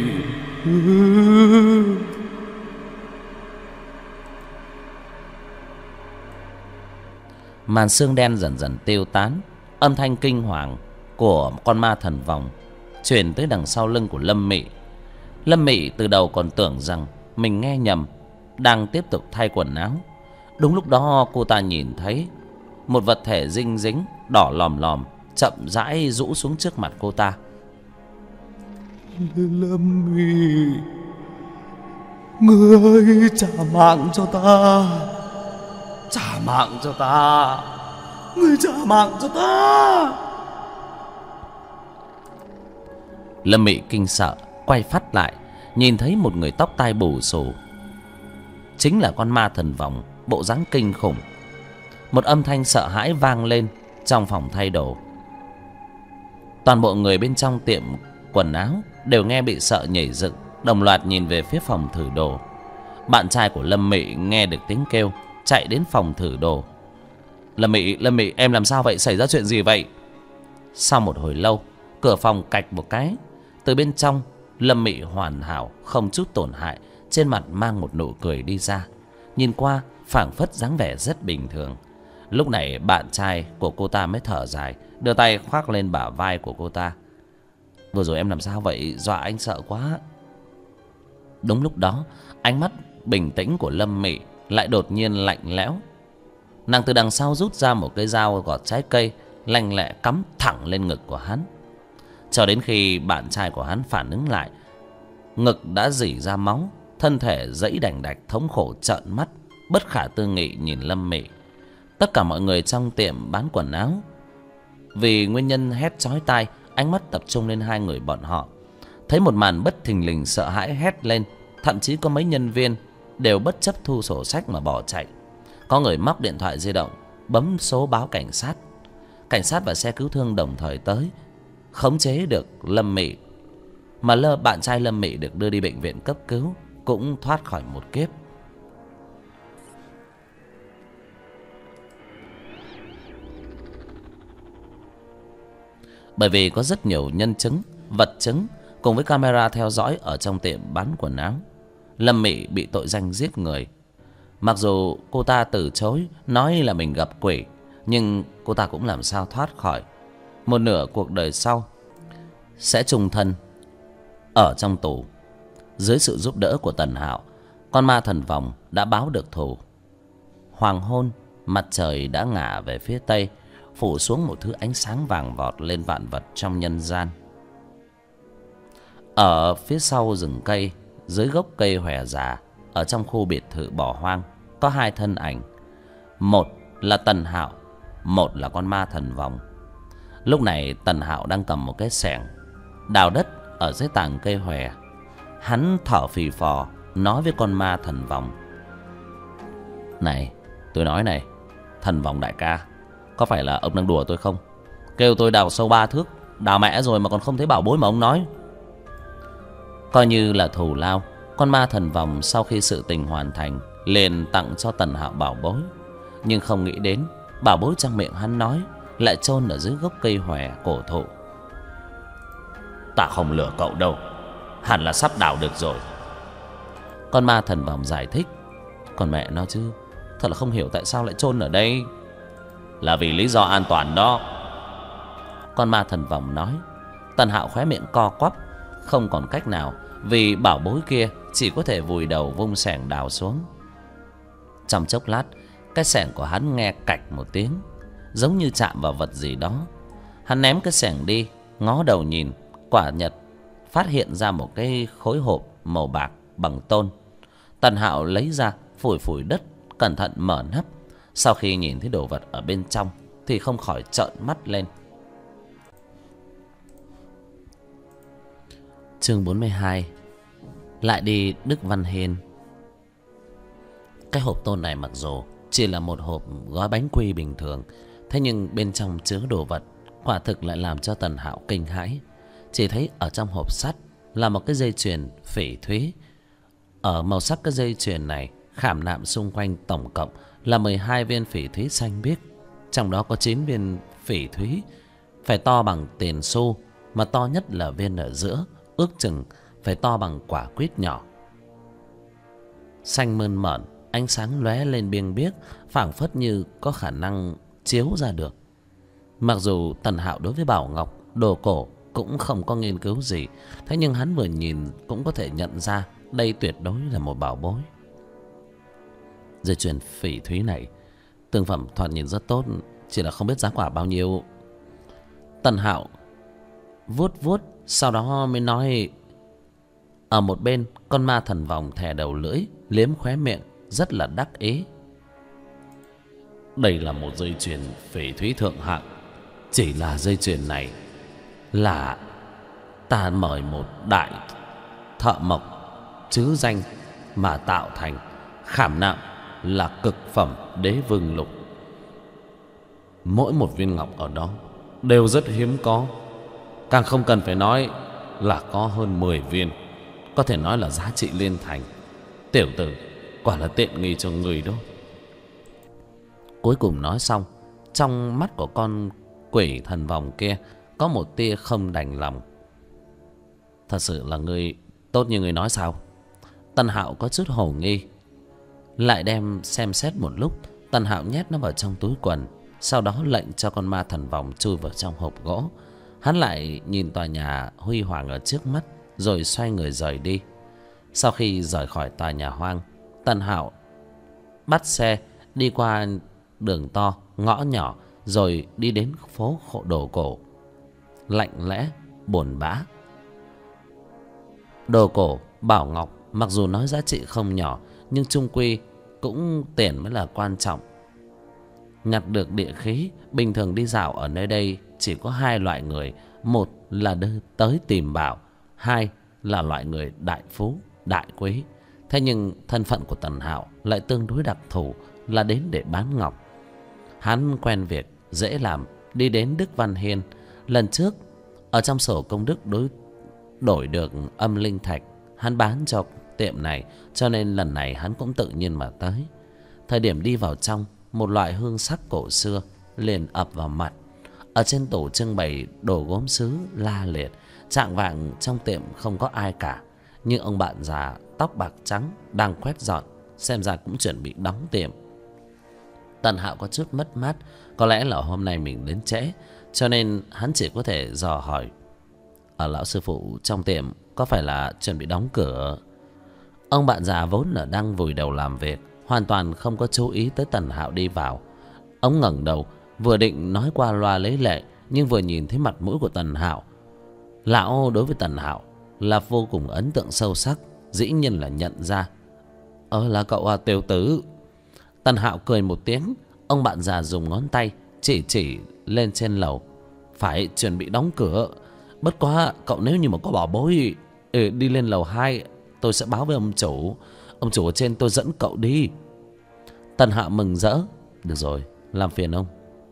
Màn sương đen dần dần tiêu tán, âm thanh kinh hoàng của con ma thần vòng truyền tới đằng sau lưng của Lâm Mị. Lâm Mị từ đầu còn tưởng rằng mình nghe nhầm, đang tiếp tục thay quần áo. Đúng lúc đó cô ta nhìn thấy một vật thể dinh dính đỏ lòm lòm chậm rãi rũ xuống trước mặt cô ta.
Lâm Mị, ngươi trả mạng cho ta, trả mạng cho ta, ngươi trả mạng cho ta.
Lâm Mị kinh sợ quay phát lại, nhìn thấy một người tóc tai bù xù, chính là con ma thần vòng, bộ dáng kinh khủng. Một âm thanh sợ hãi vang lên trong phòng thay đồ. Toàn bộ người bên trong tiệm quần áo đều nghe bị sợ nhảy dựng, đồng loạt nhìn về phía phòng thử đồ. Bạn trai của Lâm Mị nghe được tiếng kêu, chạy đến phòng thử đồ. Lâm Mị, em làm sao vậy? Xảy ra chuyện gì vậy? Sau một hồi lâu, cửa phòng cạch một cái, từ bên trong Lâm Mị hoàn hảo không chút tổn hại, trên mặt mang một nụ cười đi ra, nhìn qua phảng phất dáng vẻ rất bình thường. Lúc này bạn trai của cô ta mới thở dài, đưa tay khoác lên bả vai của cô ta. Vừa rồi em làm sao vậy? Dọa anh sợ quá. Đúng lúc đó, ánh mắt bình tĩnh của Lâm Mị lại đột nhiên lạnh lẽo. Nàng từ đằng sau rút ra một cái dao gọt trái cây, lanh lẹ cắm thẳng lên ngực của hắn. Cho đến khi bạn trai của hắn phản ứng lại, ngực đã rỉ ra máu, thân thể giãy đành đạch thống khổ trợn mắt, bất khả tư nghị nhìn Lâm Mị. Tất cả mọi người trong tiệm bán quần áo vì nguyên nhân hét chói tai, ánh mắt tập trung lên hai người bọn họ. Thấy một màn bất thình lình, sợ hãi hét lên. Thậm chí có mấy nhân viên đều bất chấp thu sổ sách mà bỏ chạy. Có người móc điện thoại di động bấm số báo cảnh sát. Cảnh sát và xe cứu thương đồng thời tới, khống chế được Lâm Mị. Mà bạn trai Lâm Mị được đưa đi bệnh viện cấp cứu, cũng thoát khỏi một kiếp. Bởi vì có rất nhiều nhân chứng, vật chứng cùng với camera theo dõi ở trong tiệm bán quần áo, Lâm Mị bị tội danh giết người. Mặc dù cô ta từ chối, nói là mình gặp quỷ, nhưng cô ta cũng làm sao thoát khỏi. Một nửa cuộc đời sau sẽ chung thân ở trong tù. Dưới sự giúp đỡ của Tần Hạo, con ma thần vòng đã báo được thù. Hoàng hôn, mặt trời đã ngả về phía tây, phủ xuống một thứ ánh sáng vàng vọt lên vạn vật trong nhân gian. Ở phía sau rừng cây, dưới gốc cây hòe già, ở trong khu biệt thự bỏ hoang, có hai thân ảnh. Một là Tần Hạo, một là con ma thần vòng. Lúc này Tần Hạo đang cầm một cái xẻng đào đất ở dưới tàng cây hòe. Hắn thở phì phò nói với con ma thần vòng: "Này, tôi nói này, thần vòng đại ca, có phải là ông đang đùa tôi không? Kêu tôi đào sâu 3 thước, đào mẹ rồi mà còn không thấy bảo bối mà ông nói." Coi như là thù lao, con ma thần vòng sau khi sự tình hoàn thành liền tặng cho Tần Hạo bảo bối. Nhưng không nghĩ đến bảo bối trong miệng hắn nói lại chôn ở dưới gốc cây hòe cổ thụ.
"Ta không lừa cậu đâu, hẳn là sắp đào được rồi."
Con ma thần vòng giải thích. Còn mẹ nó chứ, thật là không hiểu tại sao lại chôn ở đây.
"Là vì lý do an toàn đó,"
con ma thần vòng nói. Tần Hạo khóe miệng co quắp, không còn cách nào, vì bảo bối kia chỉ có thể vùi đầu vung xẻng đào xuống. Trong chốc lát, cái xẻng của hắn nghe cạch một tiếng, giống như chạm vào vật gì đó. Hắn ném cái xẻng đi, ngó đầu nhìn, quả nhật phát hiện ra một cái khối hộp màu bạc bằng tôn. Tần Hạo lấy ra, phủi phủi đất, cẩn thận mở nắp. Sau khi nhìn thấy đồ vật ở bên trong, thì không khỏi trợn mắt lên. Chương 42. Lại đi Đức Văn Hiên. Cái hộp tôn này mặc dù chỉ là một hộp gói bánh quy bình thường, thế nhưng bên trong chứa đồ vật quả thực lại làm cho Tần Hạo kinh hãi. Chỉ thấy ở trong hộp sắt là một cái dây chuyền phỉ thúy. Ở màu sắc cái dây chuyền này khảm nạm xung quanh tổng cộng là 12 viên phỉ thúy xanh biếc. Trong đó có 9 viên phỉ thúy phải to bằng tiền xu, mà to nhất là viên ở giữa, ước chừng phải to bằng quả quýt nhỏ. Xanh mơn mởn, ánh sáng lóe lên biêng biếc, phảng phất như có khả năng chiếu ra được. Mặc dù Tần Hạo đối với bảo ngọc, đồ cổ cũng không có nghiên cứu gì, thế nhưng hắn vừa nhìn cũng có thể nhận ra đây tuyệt đối là một bảo bối. Dây chuyền phỉ thúy này tương phẩm thoạt nhìn rất tốt, chỉ là không biết giá cả bao nhiêu. Tần Hạo vuốt vuốt, sau đó mới nói. Ở một bên, con ma thần vòng thè đầu lưỡi, liếm khóe miệng, rất là đắc ý.
Đây là một dây chuyền phỉ thúy thượng hạng. Chỉ là dây chuyền này là ta mời một đại thợ mộc chứ danh mà tạo thành, khảm nạm là cực phẩm đế vương lục. Mỗi một viên ngọc ở đó đều rất hiếm có, càng không cần phải nói là có hơn 10 viên, có thể nói là giá trị liên thành. Tiểu tử quả là tiện nghi cho người đó.
Cuối cùng nói xong, trong mắt của con quỷ thần vòng kia có một tia không đành lòng. Thật sự là ngươi tốt như ngươi nói sao? Tần Hạo có chút hồ nghi, lại đem xem xét một lúc. Tần Hạo nhét nó vào trong túi quần, sau đó lệnh cho con ma thần vòng chui vào trong hộp gỗ. Hắn lại nhìn tòa nhà huy hoàng ở trước mắt, rồi xoay người rời đi. Sau khi rời khỏi tòa nhà hoang, Tần Hạo bắt xe đi qua đường to, ngõ nhỏ, rồi đi đến phố đồ cổ. Lạnh lẽ, buồn bã. Đồ cổ, bảo ngọc mặc dù nói giá trị không nhỏ, nhưng chung quy cũng tiền mới là quan trọng. Nhặt được địa khí, bình thường đi dạo ở nơi đây chỉ có hai loại người. Một là tới tìm bảo, hai là loại người đại phú, đại quý. Thế nhưng thân phận của Tần Hạo lại tương đối đặc thù, là đến để bán ngọc. Hắn quen việc, dễ làm, đi đến Đức Văn Hiên. Lần trước ở trong sổ công đức đổi được âm linh thạch, hắn bán cho tiệm này, cho nên lần này hắn cũng tự nhiên mà tới. Thời điểm đi vào trong, một loại hương sắc cổ xưa liền ập vào mặt. Ở trên tủ trưng bày đồ gốm sứ la liệt, trạng vạng trong tiệm không có ai cả, nhưng ông bạn già tóc bạc trắng đang quét dọn, xem ra cũng chuẩn bị đóng tiệm. Tần Hạo có chút mất mát, có lẽ là hôm nay mình đến trễ, cho nên hắn chỉ có thể dò hỏi. Ở lão sư phụ trong tiệm có phải là chuẩn bị đóng cửa? Ông bạn già vốn là đang vùi đầu làm việc, hoàn toàn không có chú ý tới Tần Hạo đi vào. Ông ngẩng đầu, vừa định nói qua loa lấy lệ, nhưng vừa nhìn thấy mặt mũi của Tần Hạo, lão đối với Tần Hạo là vô cùng ấn tượng sâu sắc, dĩ nhiên là nhận ra. Là cậu à, tiểu tử. Tần Hạo cười một tiếng. Ông bạn già dùng ngón tay chỉ lên trên lầu. Phải chuẩn bị đóng cửa. Bất quá cậu nếu như mà có bảo bối đi lên lầu 2, tôi sẽ báo với ông chủ. Ông chủ ở trên tôi dẫn cậu đi. Tần Hạo mừng rỡ. Được rồi, làm phiền ông.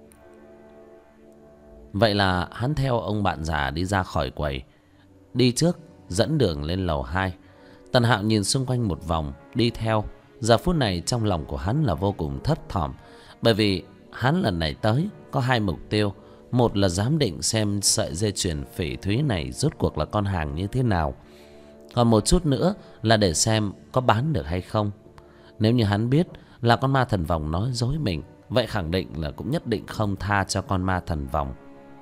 Vậy là hắn theo ông bạn già đi ra khỏi quầy, đi trước dẫn đường lên lầu 2. Tần Hạo nhìn xung quanh một vòng, đi theo. Giờ phút này trong lòng của hắn là vô cùng thấp thỏm, bởi vì hắn lần này tới có hai mục tiêu. Một là giám định xem sợi dây chuyền phỉ thúy này rốt cuộc là con hàng như thế nào, còn một chút nữa là để xem có bán được hay không. Nếu như hắn biết là con ma thần vòng nói dối mình, vậy khẳng định là cũng nhất định không tha cho con ma thần vòng,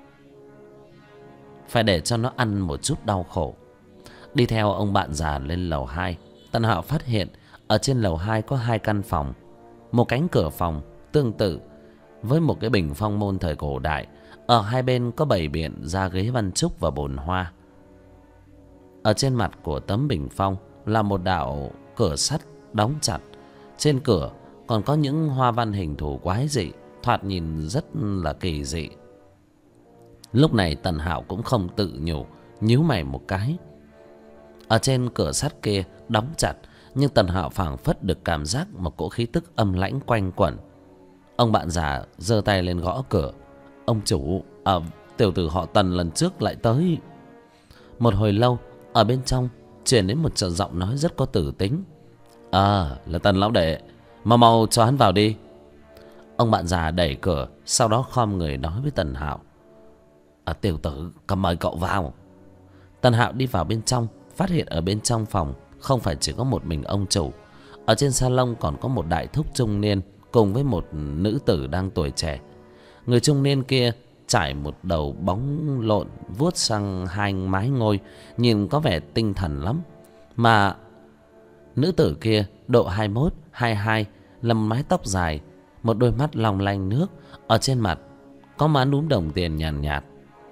phải để cho nó ăn một chút đau khổ. Đi theo ông bạn già lên lầu 2, Tần Hạo phát hiện ở trên lầu 2 có hai căn phòng. Một cánh cửa phòng tương tự với một cái bình phong môn thời cổ đại. Ở hai bên có bày biện ra ghế văn trúc và bồn hoa. Ở trên mặt của tấm bình phong là một đạo cửa sắt đóng chặt. Trên cửa còn có những hoa văn hình thù quái dị, thoạt nhìn rất là kỳ dị. Lúc này Tần Hạo cũng không tự nhủ, nhíu mày một cái. Ở trên cửa sắt kia đóng chặt, nhưng Tần Hạo phảng phất được cảm giác một cỗ khí tức âm lãnh quanh quẩn. Ông bạn già giơ tay lên gõ cửa. Ông chủ, tiểu tử họ Tần lần trước lại tới. Một hồi lâu, ở bên trong truyền đến một giọng nói rất có tử tính. Là Tần lão đệ, mau cho hắn vào đi. Ông bạn già đẩy cửa, sau đó khom người nói với Tần Hạo. Tiểu tử, cầm mời cậu vào. Tần Hạo đi vào bên trong, phát hiện ở bên trong phòng không phải chỉ có một mình ông chủ. Ở trên salon còn có một đại thúc trung niên cùng với một nữ tử đang tuổi trẻ. Người trung niên kia trải một đầu bóng lộn vuốt sang hai mái ngôi, nhìn có vẻ tinh thần lắm. Mà nữ tử kia độ 21, 22, lầm mái tóc dài, một đôi mắt long lanh nước, ở trên mặt có má núm đồng tiền nhàn nhạt.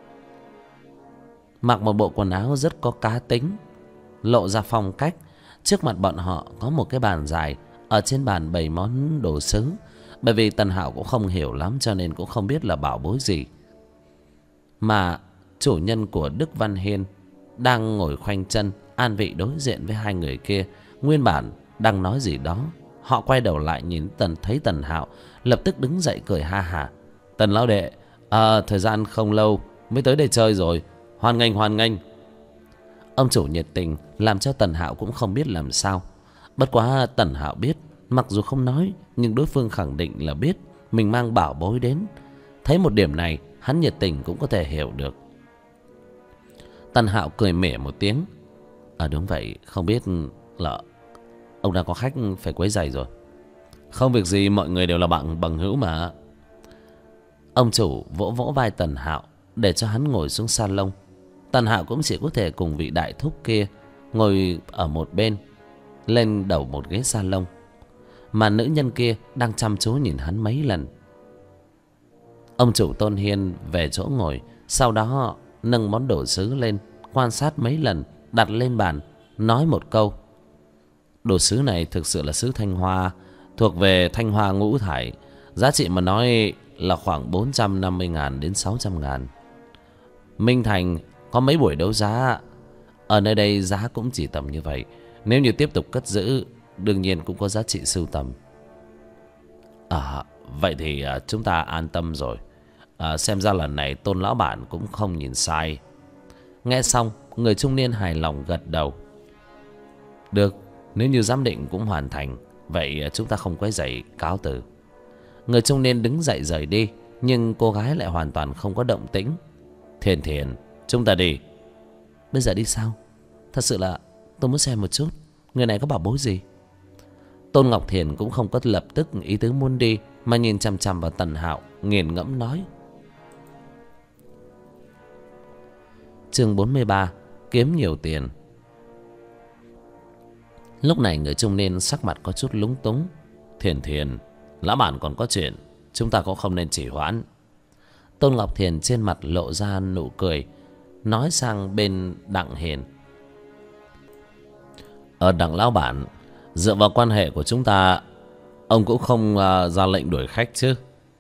Mặc một bộ quần áo rất có cá tính, lộ ra phong cách. Trước mặt bọn họ có một cái bàn dài, ở trên bàn bày món đồ sứ. Bởi vì Tần Hạo cũng không hiểu lắm cho nên cũng không biết là bảo bối gì. Mà chủ nhân của Đức Văn Hiên đang ngồi khoanh chân an vị đối diện với hai người kia. Nguyên bản đang nói gì đó. Họ quay đầu lại nhìn thấy Tần Hạo, lập tức đứng dậy cười ha hả. Tần lão đệ, thời gian không lâu mới tới đây chơi rồi, hoan nghênh hoan nghênh. Ông chủ nhiệt tình làm cho Tần Hạo cũng không biết làm sao. Bất quá Tần Hạo biết, mặc dù không nói nhưng đối phương khẳng định là biết mình mang bảo bối đến. Thấy một điểm này, hắn nhiệt tình cũng có thể hiểu được. Tần Hạo cười mỉa một tiếng. Đúng vậy, không biết là ông đang có khách phải quấy rầy rồi. Không việc gì, mọi người đều là bằng hữu mà. Ông chủ vỗ vỗ vai Tần Hạo để cho hắn ngồi xuống salon. Tần Hạo cũng chỉ có thể cùng vị đại thúc kia ngồi ở một bên, lên đầu một ghế salon. Mà nữ nhân kia đang chăm chú nhìn hắn mấy lần. Ông chủ Tôn Hiên về chỗ ngồi, sau đó nâng món đồ sứ lên, quan sát mấy lần, đặt lên bàn, nói một câu. Đồ sứ này thực sự là sứ Thanh Hoa, thuộc về Thanh Hoa ngũ thải. Giá trị mà nói là khoảng 450.000 đến 600.000. Minh Thành có mấy buổi đấu giá, ở nơi đây giá cũng chỉ tầm như vậy. Nếu như tiếp tục cất giữ, đương nhiên cũng có giá trị sưu tầm. Vậy thì chúng ta an tâm rồi. Xem ra lần này Tôn lão bản cũng không nhìn sai. Nghe xong, người trung niên hài lòng gật đầu. Được, nếu như giám định cũng hoàn thành, vậy chúng ta không quấy rầy, cáo từ. Người trung niên đứng dậy rời đi, nhưng cô gái lại hoàn toàn không có động tĩnh. Thiền Thiền, chúng ta đi. Bây giờ đi sao? Thật sự là tôi muốn xem một chút người này có bảo bối gì. Tôn Ngọc Thiền cũng không có lập tức ý tứ muốn đi, mà nhìn chằm chằm vào Tần Hạo, nghiền ngẫm nói. Chương 43, kiếm nhiều tiền. Lúc này người trung niên sắc mặt có chút lúng túng. Thiền Thiền, lão bản còn có chuyện, chúng ta cũng không nên trì hoãn. Tôn Ngọc Thiền trên mặt lộ ra nụ cười, nói sang bên Đặng Hiền. Đặng lão bản, dựa vào quan hệ của chúng ta, ông cũng không ra lệnh đuổi khách chứ?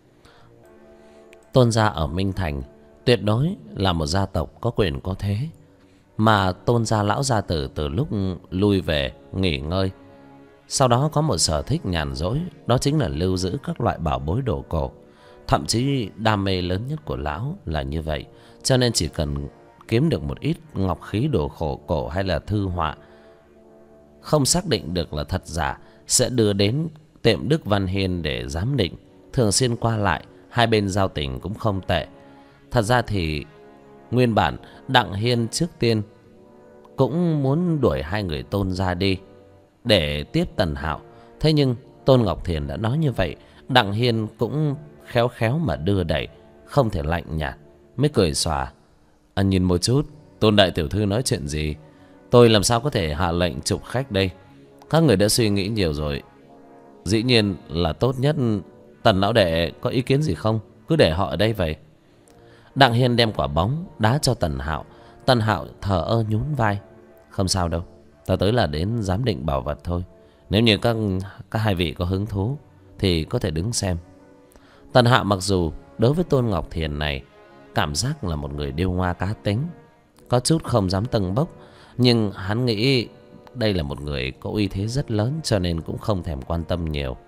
Tôn gia ở Minh Thành tuyệt đối là một gia tộc có quyền có thế. Mà Tôn gia lão gia tử từ lúc lui về nghỉ ngơi, sau đó có một sở thích nhàn rỗi, đó chính là lưu giữ các loại bảo bối đồ cổ. Thậm chí đam mê lớn nhất của lão là như vậy. Cho nên chỉ cần kiếm được một ít ngọc khí đồ cổ hay là thư họa không xác định được là thật giả, sẽ đưa đến tiệm Đức Văn Hiên để giám định. Thường xuyên qua lại, hai bên giao tình cũng không tệ. Thật ra thì nguyên bản Đặng Hiên trước tiên cũng muốn đuổi hai người Tôn ra đi để tiếp Tần Hạo. Thế nhưng Tôn Ngọc Thiền đã nói như vậy, Đặng Hiên cũng khéo khéo mà đưa đẩy, không thể lạnh nhạt, mới cười xòa. Nhìn một chút, Tôn đại tiểu thư nói chuyện gì? Tôi làm sao có thể hạ lệnh trục khách đây? Các người đã suy nghĩ nhiều rồi. Dĩ nhiên là tốt nhất. Tần lão đệ có ý kiến gì không? Cứ để họ ở đây vậy. Đặng Hiên đem quả bóng đá cho Tần Hạo. Tần Hạo thờ ơ nhún vai. Không sao đâu, ta tới là đến giám định bảo vật thôi. Nếu như các hai vị có hứng thú thì có thể đứng xem. Tần Hạo mặc dù đối với Tôn Ngọc Thiền này cảm giác là một người điêu ngoa cá tính, có chút không dám tâng bốc, nhưng hắn nghĩ đây là một người có uy thế rất lớn, cho nên cũng không thèm quan tâm nhiều.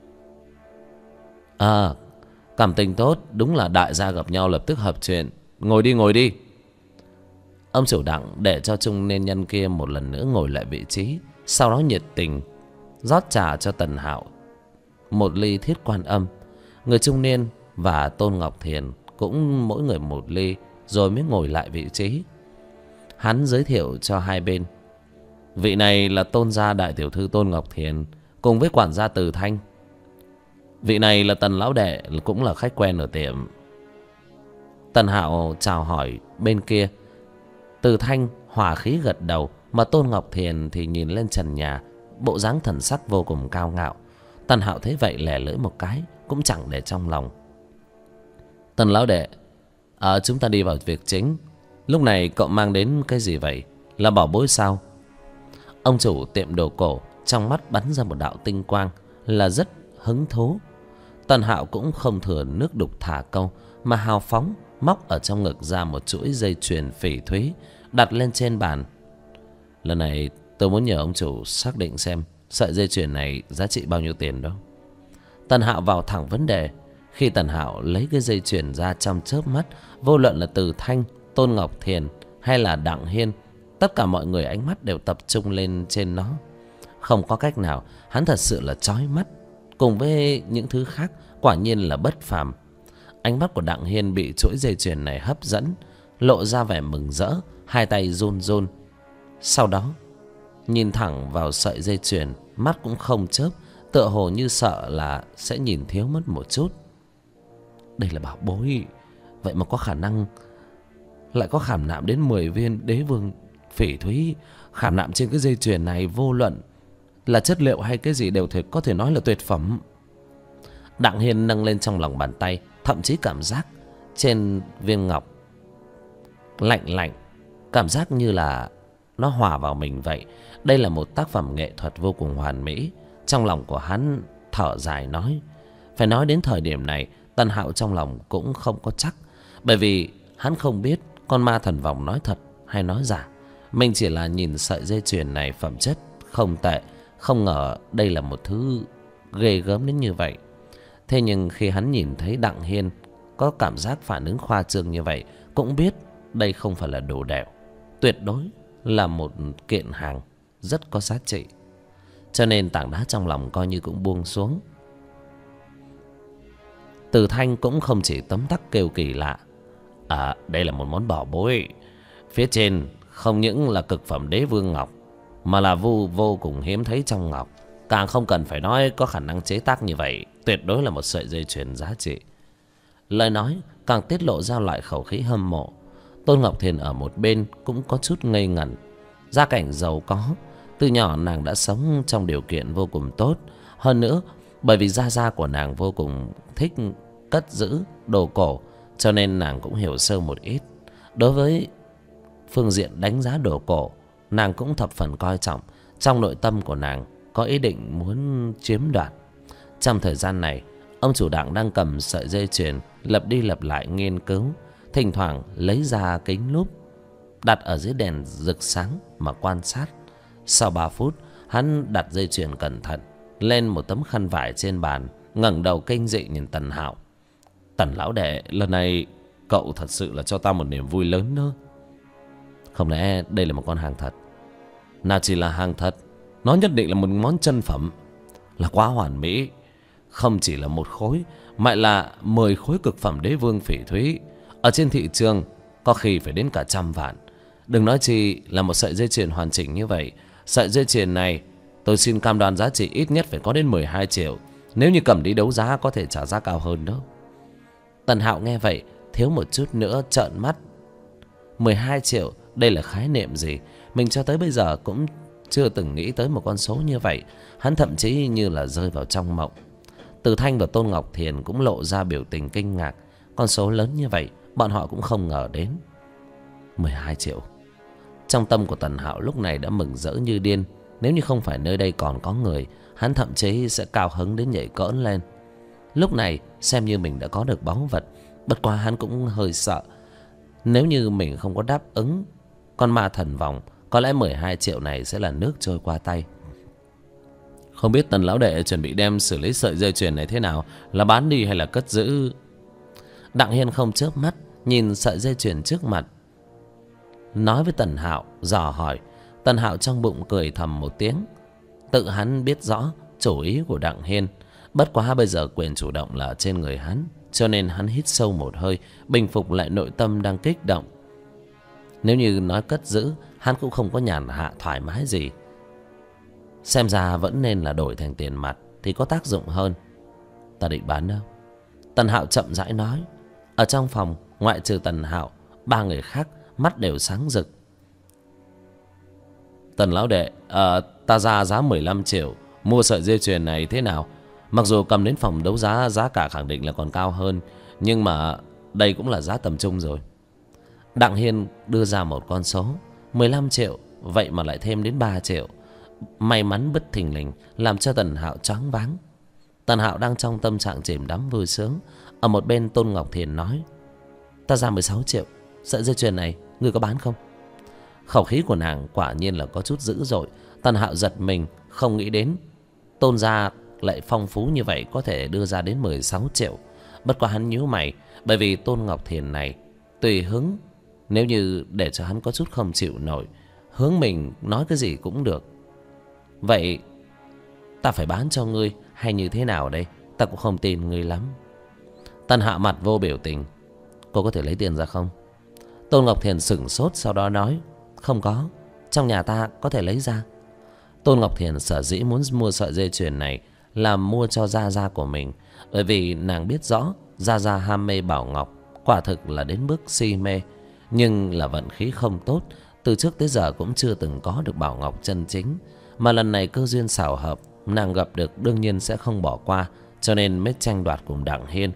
Cảm tình tốt, đúng là đại gia gặp nhau lập tức hợp chuyện. Ngồi đi, ngồi đi. Ông chủ Đặng để cho trung niên nhân kia một lần nữa ngồi lại vị trí, sau đó nhiệt tình rót trà cho Tần Hạo một ly Thiết Quan Âm. Người trung niên và Tôn Ngọc Thiền cũng mỗi người một ly, rồi mới ngồi lại vị trí. Hắn giới thiệu cho hai bên. Vị này là Tôn gia đại tiểu thư Tôn Ngọc Thiền, cùng với quản gia Từ Thanh. Vị này là Tần lão đệ, cũng là khách quen ở tiệm. Tần Hạo chào hỏi bên kia. Từ Thanh hòa khí gật đầu, mà Tôn Ngọc Thiền thì nhìn lên trần nhà, bộ dáng thần sắc vô cùng cao ngạo. Tần Hạo thấy vậy lẻ lưỡi một cái, cũng chẳng để trong lòng. Tần lão đệ, chúng ta đi vào việc chính. Lúc này cậu mang đến cái gì vậy? Là bảo bối sao? Ông chủ tiệm đồ cổ trong mắt bắn ra một đạo tinh quang, là rất hứng thú. Tần Hạo cũng không thừa nước đục thả câu, mà hào phóng móc ở trong ngực ra một chuỗi dây chuyền phỉ thúy, đặt lên trên bàn. Lần này tôi muốn nhờ ông chủ xác định xem sợi dây chuyền này giá trị bao nhiêu tiền đó. Tần Hạo vào thẳng vấn đề. Khi Tần Hạo lấy cái dây chuyền ra trong chớp mắt, vô luận là Từ Thanh, Tôn Ngọc Thiền hay là Đặng Hiên, tất cả mọi người ánh mắt đều tập trung lên trên nó. Không có cách nào, hắn thật sự là chói mắt. Cùng với những thứ khác, quả nhiên là bất phàm. Ánh mắt của Đặng Hiên bị chuỗi dây chuyền này hấp dẫn, lộ ra vẻ mừng rỡ, hai tay run run. Sau đó nhìn thẳng vào sợi dây chuyền, mắt cũng không chớp, tựa hồ như sợ là sẽ nhìn thiếu mất một chút. Đây là bảo bối, vậy mà có khả năng lại có khảm nạm đến 10 viên đế vương phỉ thúy. Khảm nạm trên cái dây chuyền này, vô luận là chất liệu hay cái gì đều có thể nói là tuyệt phẩm. Đặng Hiên nâng lên trong lòng bàn tay, thậm chí cảm giác trên viên ngọc lạnh lạnh, cảm giác như là nó hòa vào mình vậy. Đây là một tác phẩm nghệ thuật vô cùng hoàn mỹ. Trong lòng của hắn thở dài nói. Phải nói đến thời điểm này, Tần Hạo trong lòng cũng không có chắc, bởi vì hắn không biết con ma thần vòng nói thật hay nói giả. Mình chỉ là nhìn sợi dây chuyền này phẩm chất không tệ, không ngờ đây là một thứ ghê gớm đến như vậy. Thế nhưng khi hắn nhìn thấy Đặng Hiên có cảm giác phản ứng khoa trương như vậy, cũng biết đây không phải là đồ đẻo, tuyệt đối là một kiện hàng rất có giá trị. Cho nên tảng đá trong lòng coi như cũng buông xuống. Từ Thanh cũng không chỉ tấm tắc kêu kỳ lạ. Đây là một món bảo bối. Phía trên không những là cực phẩm đế vương ngọc, mà là vô cùng hiếm thấy trong ngọc. Càng không cần phải nói có khả năng chế tác như vậy, tuyệt đối là một sợi dây chuyền giá trị. Lời nói càng tiết lộ ra loại khẩu khí hâm mộ. Tôn Ngọc Thiền ở một bên cũng có chút ngây ngẩn. Gia cảnh giàu có, từ nhỏ nàng đã sống trong điều kiện vô cùng tốt. Hơn nữa, bởi vì gia của nàng vô cùng thích cất giữ đồ cổ, cho nên nàng cũng hiểu sơ một ít. Đối với phương diện đánh giá đồ cổ, nàng cũng thập phần coi trọng. Trong nội tâm của nàng có ý định muốn chiếm đoạt. Trong thời gian này, ông chủ Đặng đang cầm sợi dây chuyền lặp đi lặp lại nghiên cứu, thỉnh thoảng lấy ra kính lúp đặt ở dưới đèn rực sáng mà quan sát. Sau 3 phút, hắn đặt dây chuyền cẩn thận lên một tấm khăn vải trên bàn, ngẩng đầu kinh dị nhìn Tần Hạo. Tần lão đệ, lần này cậu thật sự là cho ta một niềm vui lớn đó. Không lẽ đây là một con hàng thật? Nào chỉ là hàng thật, nó nhất định là một món chân phẩm, là quá hoàn mỹ. Không chỉ là một khối, mà là 10 khối cực phẩm đế vương phỉ thúy. Ở trên thị trường có khi phải đến cả 100 vạn. Đừng nói chi là một sợi dây chuyền hoàn chỉnh như vậy. Sợi dây chuyền này tôi xin cam đoan giá trị ít nhất phải có đến 12 triệu. Nếu như cầm đi đấu giá có thể trả giá cao hơn đó. Tần Hạo nghe vậy thiếu một chút nữa trợn mắt. 12 triệu, đây là khái niệm gì? Mình cho tới bây giờ cũng chưa từng nghĩ tới một con số như vậy. Hắn thậm chí như là rơi vào trong mộng. Từ Thanh và Tôn Ngọc Thiền cũng lộ ra biểu tình kinh ngạc. Con số lớn như vậy bọn họ cũng không ngờ đến. 12 triệu. Trong tâm của Tần Hạo lúc này đã mừng rỡ như điên. Nếu như không phải nơi đây còn có người, hắn thậm chí sẽ cao hứng đến nhảy cỡn lên. Lúc này xem như mình đã có được báu vật. Bất quá hắn cũng hơi sợ, nếu như mình không có đáp ứng con ma thần vòng, có lẽ 12 triệu này sẽ là nước trôi qua tay.
Không biết Tần lão đệ chuẩn bị đem xử lý sợi dây chuyền này thế nào, là bán đi hay là cất giữ?
Đặng Hiên không chớp mắt nhìn sợi dây chuyền trước mặt, nói với Tần Hạo, dò hỏi. Tần Hạo trong bụng cười thầm một tiếng, tự hắn biết rõ chủ ý của Đặng Hiên. Bất quá bây giờ quyền chủ động là trên người hắn, cho nên hắn hít sâu một hơi, bình phục lại nội tâm đang kích động. Nếu như nói cất giữ, hắn cũng không có nhàn hạ thoải mái gì. Xem ra vẫn nên là đổi thành tiền mặt thì có tác dụng hơn. Ta định bán đâu? Tần Hạo chậm rãi nói. Ở trong phòng, ngoại trừ Tần Hạo, 3 người khác mắt đều sáng rực.
Tần lão đệ, ta ra giá 15 triệu mua sợi dây chuyền này thế nào? Mặc dù cầm đến phòng đấu giá, giá cả khẳng định là còn cao hơn, nhưng mà đây cũng là giá tầm trung rồi.
Đặng Hiên đưa ra một con số 15 triệu, vậy mà lại thêm đến 3 triệu. May mắn bất thình lình làm cho Tần Hạo choáng váng. Tần Hạo đang trong tâm trạng chìm đắm vui sướng. Ở một bên Tôn Ngọc Thiền nói, ta ra 16 triệu, sợi dây chuyền này ngươi có bán không? Khẩu khí của nàng quả nhiên là có chút dữ dội. Tần Hạo giật mình, không nghĩ đến Tôn gia lại phong phú như vậy, có thể đưa ra đến 16 triệu. Bất quá hắn nhíu mày, bởi vì Tôn Ngọc Thiền này tùy hứng, nếu như để cho hắn có chút không chịu nổi, hướng mình nói cái gì cũng được. Vậy ta phải bán cho ngươi hay như thế nào đây? Ta cũng không tin ngươi lắm. Tần Hạo mặt vô biểu tình, cô có thể lấy tiền ra không? Tôn Ngọc Thiền sửng sốt, sau đó nói, không có, trong nhà ta có thể lấy ra. Tôn Ngọc Thiền sở dĩ muốn mua sợi dây chuyền này là mua cho Gia Gia của mình, bởi vì nàng biết rõ Gia Gia ham mê bảo ngọc, quả thực là đến mức si mê. Nhưng là vận khí không tốt, từ trước tới giờ cũng chưa từng có được bảo ngọc chân chính. Mà lần này cơ duyên xảo hợp, nàng gặp được đương nhiên sẽ không bỏ qua, cho nên mới tranh đoạt cùng Đặng Hiên.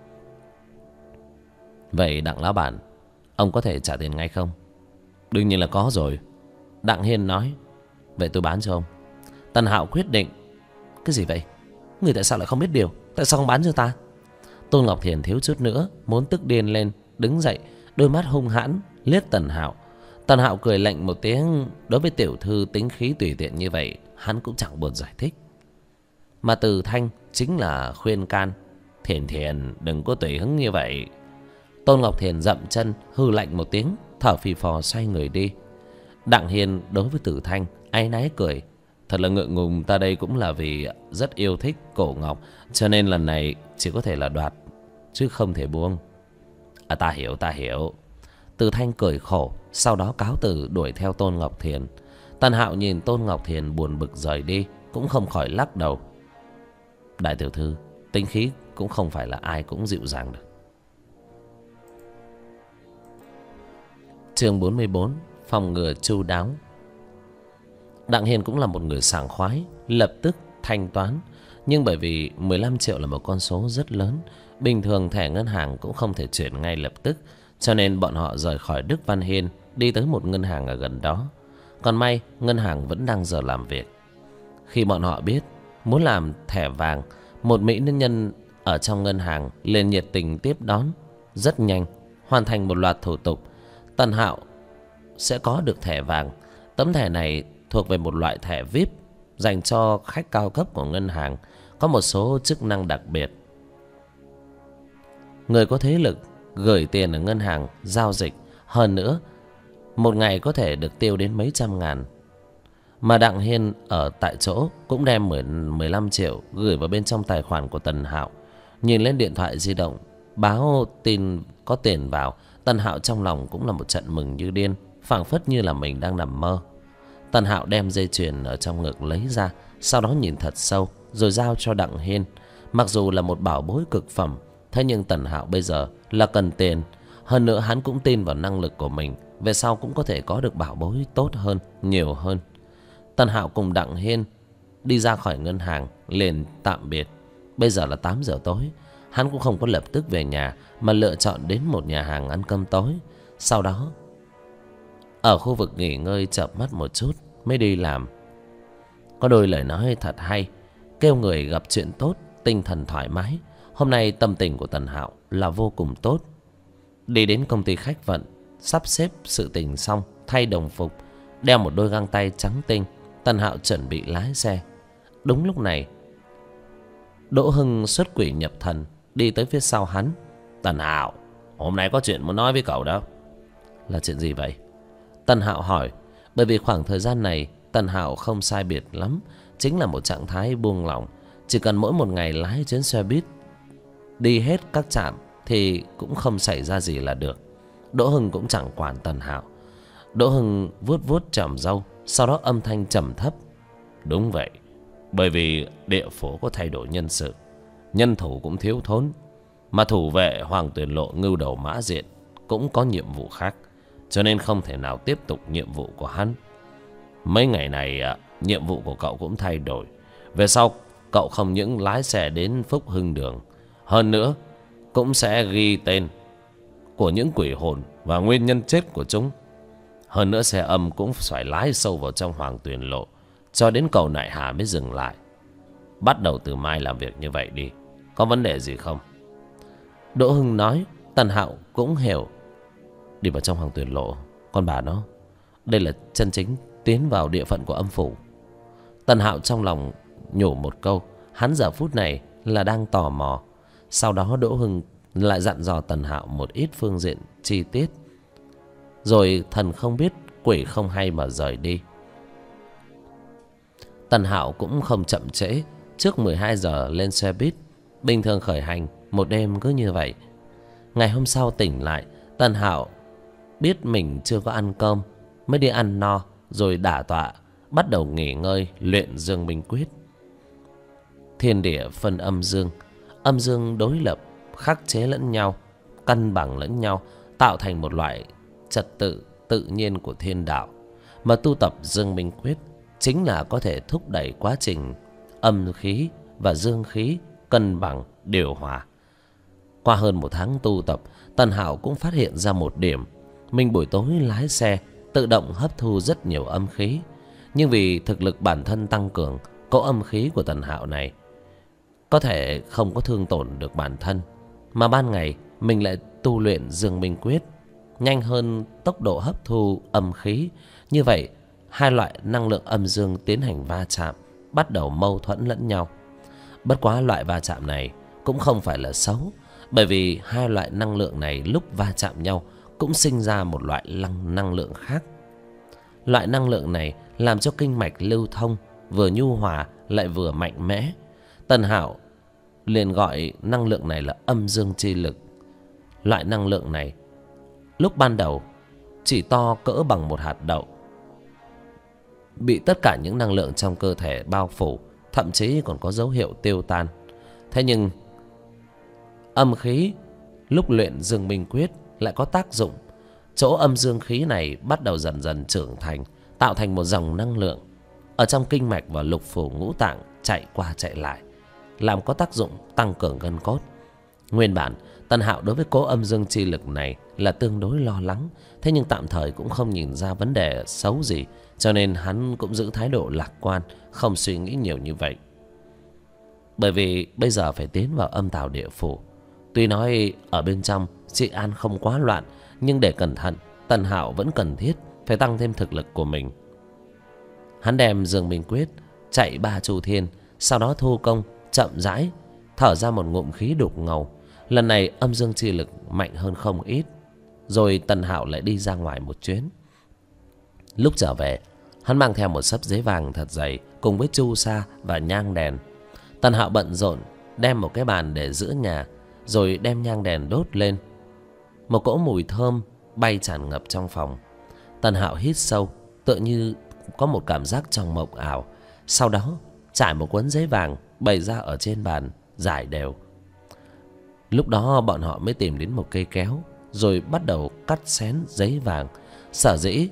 Vậy Đặng lão bản, ông có thể trả tiền ngay không?
Đương nhiên là có rồi,
Đặng Hiên nói. Vậy tôi bán cho ông. Tần Hạo quyết định. Cái gì vậy? Người tại sao lại không biết điều? Tại sao không bán cho ta? Tôn Ngọc Thiền thiếu chút nữa muốn tức điên lên, đứng dậy, đôi mắt hung hãn liếc Tần Hạo. Tần Hạo cười lạnh một tiếng. Đối với tiểu thư tính khí tùy tiện như vậy, hắn cũng chẳng buồn giải thích. Mà Từ Thanh chính là khuyên can. Thiền Thiền đừng có tùy hứng như vậy. Tôn Ngọc Thiền dậm chân hư lạnh một tiếng, thở phì phò xoay người đi. Đặng Hiên đối với Từ Thanh áy náy cười. Thật là ngượng ngùng, ta đây cũng là vì rất yêu thích cổ ngọc, cho nên lần này chỉ có thể là đoạt, chứ không thể buông. Ta hiểu, ta hiểu. Từ Thanh cười khổ, sau đó cáo từ đuổi theo Tôn Ngọc Thiền. Tần Hạo nhìn Tôn Ngọc Thiền buồn bực rời đi, cũng không khỏi lắc đầu. Đại tiểu thư, tính khí cũng không phải là ai cũng dịu dàng được. Chương 44, phòng ngừa chu đáo. Đặng Hiên cũng là một người sảng khoái, lập tức thanh toán. Nhưng bởi vì 15 triệu là một con số rất lớn, bình thường thẻ ngân hàng cũng không thể chuyển ngay lập tức, cho nên bọn họ rời khỏi Đức Văn Hiên, đi tới một ngân hàng ở gần đó. Còn may ngân hàng vẫn đang giờ làm việc. Khi bọn họ biết muốn làm thẻ vàng, một mỹ nữ nhân ở trong ngân hàng liền nhiệt tình tiếp đón. Rất nhanh hoàn thành một loạt thủ tục, Tần Hạo sẽ có được thẻ vàng. Tấm thẻ này thuộc về một loại thẻ VIP dành cho khách cao cấp của ngân hàng, có một số chức năng đặc biệt. Người có thế lực gửi tiền ở ngân hàng giao dịch, hơn nữa một ngày có thể được tiêu đến mấy trăm ngàn. Mà Đặng Hiên ở tại chỗ cũng đem 15 triệu gửi vào bên trong tài khoản của Tần Hạo. Nhìn lên điện thoại di động báo tin có tiền vào, Tần Hạo trong lòng cũng là một trận mừng như điên, phảng phất như là mình đang nằm mơ. Tần Hạo đem dây chuyền ở trong ngực lấy ra, sau đó nhìn thật sâu rồi giao cho Đặng Hiên. Mặc dù là một bảo bối cực phẩm, thế nhưng Tần Hạo bây giờ là cần tiền. Hơn nữa hắn cũng tin vào năng lực của mình, về sau cũng có thể có được bảo bối tốt hơn, nhiều hơn. Tần Hạo cùng Đặng Hiên đi ra khỏi ngân hàng liền tạm biệt. Bây giờ là 8 giờ tối, hắn cũng không có lập tức về nhà, mà lựa chọn đến một nhà hàng ăn cơm tối. Sau đó ở khu vực nghỉ ngơi chợp mắt một chút mới đi làm. Có đôi lời nói thật hay, kêu người gặp chuyện tốt tinh thần thoải mái. Hôm nay tâm tình của Tần Hạo là vô cùng tốt. Đi đến công ty khách vận, sắp xếp sự tình xong, thay đồng phục, đeo một đôi găng tay trắng tinh, Tần Hạo chuẩn bị lái xe. Đúng lúc này, Đỗ Hưng xuất quỷ nhập thần đi tới phía sau hắn.
Tần Hạo, hôm nay có chuyện muốn nói với cậu đó.
Là chuyện gì vậy? Tần Hạo hỏi. Bởi vì khoảng thời gian này Tần Hạo không sai biệt lắm, chính là một trạng thái buông lỏng. Chỉ cần mỗi một ngày lái chuyến xe buýt đi hết các trạm thì cũng không xảy ra gì là được. Đỗ Hưng cũng chẳng quản Tần Hạo. Đỗ Hưng vuốt vuốt chòm râu, sau đó âm thanh trầm thấp.
Đúng vậy, bởi vì địa phố có thay đổi nhân sự, nhân thủ cũng thiếu thốn, mà thủ vệ Hoàng Tuyền Lộ ngưu đầu mã diện cũng có nhiệm vụ khác, cho nên không thể nào tiếp tục nhiệm vụ của hắn. Mấy ngày này nhiệm vụ của cậu cũng thay đổi. Về sau cậu không những lái xe đến Phúc Hưng Đường, hơn nữa cũng sẽ ghi tên của những quỷ hồn và nguyên nhân chết của chúng. Hơn nữa xe âm cũng phải lái sâu vào trong Hoàng Tuyền Lộ cho đến cầu Nại Hà mới dừng lại. Bắt đầu từ mai làm việc như vậy đi, có vấn đề gì không?
Đỗ Hưng nói. Tần Hạo cũng hiểu. Đi vào trong Hoàng Tuyền Lộ, con bà nó, đây là chân chính tiến vào địa phận của âm phủ. Tần Hạo trong lòng nhủ một câu. Hắn giờ phút này là đang tò mò. Sau đó Đỗ Hưng lại dặn dò Tần Hạo một ít phương diện chi tiết, rồi thần không biết quỷ không hay mà rời đi. Tần Hạo cũng không chậm trễ, trước 12 giờ lên xe buýt, bình thường khởi hành. Một đêm cứ như vậy. Ngày hôm sau tỉnh lại, Tần Hạo biết mình chưa có ăn cơm, mới đi ăn no rồi đả tọa, bắt đầu nghỉ ngơi luyện Dương Minh Quyết. Thiên địa phân âm dương, âm dương đối lập, khắc chế lẫn nhau, cân bằng lẫn nhau, tạo thành một loại trật tự tự nhiên của thiên đạo. Mà tu tập Dương Minh Quyết chính là có thể thúc đẩy quá trình âm khí và dương khí cân bằng điều hòa. Qua hơn một tháng tu tập, Tần Hạo cũng phát hiện ra một điểm. Mình buổi tối lái xe tự động hấp thu rất nhiều âm khí. Nhưng vì thực lực bản thân tăng cường, cỗ âm khí của Tần Hạo này có thể không có thương tổn được bản thân. Mà ban ngày mình lại tu luyện Dương Minh Quyết, nhanh hơn tốc độ hấp thu âm khí. Như vậy hai loại năng lượng âm dương tiến hành va chạm, bắt đầu mâu thuẫn lẫn nhau. Bất quá loại va chạm này cũng không phải là xấu, bởi vì hai loại năng lượng này lúc va chạm nhau cũng sinh ra một loại năng lượng khác. Loại năng lượng này làm cho kinh mạch lưu thông vừa nhu hòa lại vừa mạnh mẽ. Tần Hạo liền gọi năng lượng này là âm dương chi lực. Loại năng lượng này lúc ban đầu chỉ to cỡ bằng một hạt đậu, bị tất cả những năng lượng trong cơ thể bao phủ, thậm chí còn có dấu hiệu tiêu tan. Thế nhưng âm khí lúc luyện Dương Minh Quyết lại có tác dụng. Chỗ âm dương khí này bắt đầu dần dần trưởng thành, tạo thành một dòng năng lượng ở trong kinh mạch và lục phủ ngũ tạng chạy qua chạy lại, làm có tác dụng tăng cường gân cốt. Nguyên bản Tần Hạo đối với cố âm dương chi lực này là tương đối lo lắng, thế nhưng tạm thời cũng không nhìn ra vấn đề xấu gì, cho nên hắn cũng giữ thái độ lạc quan, không suy nghĩ nhiều như vậy. Bởi vì bây giờ phải tiến vào âm tào địa phủ. Tuy nói ở bên trong trị an không quá loạn, nhưng để cẩn thận, Tần Hạo vẫn cần thiết phải tăng thêm thực lực của mình. Hắn đem Dương Minh Quyết chạy 3 chu thiên, sau đó thu công chậm rãi thở ra một ngụm khí đục ngầu. Lần này âm dương chi lực mạnh hơn không ít. Rồi Tần Hạo lại đi ra ngoài một chuyến. Lúc trở về, hắn mang theo một xấp giấy vàng thật dày cùng với chu sa và nhang đèn. Tần Hạo bận rộn đem một cái bàn để giữa nhà, rồi đem nhang đèn đốt lên. Một cỗ mùi thơm bay tràn ngập trong phòng. Tần Hạo hít sâu, tựa như có một cảm giác trong mộng ảo. Sau đó trải một cuốn giấy vàng bày ra ở trên bàn, rải đều. Lúc đó bọn họ mới tìm đến một cây kéo, rồi bắt đầu cắt xén giấy vàng. Sở dĩ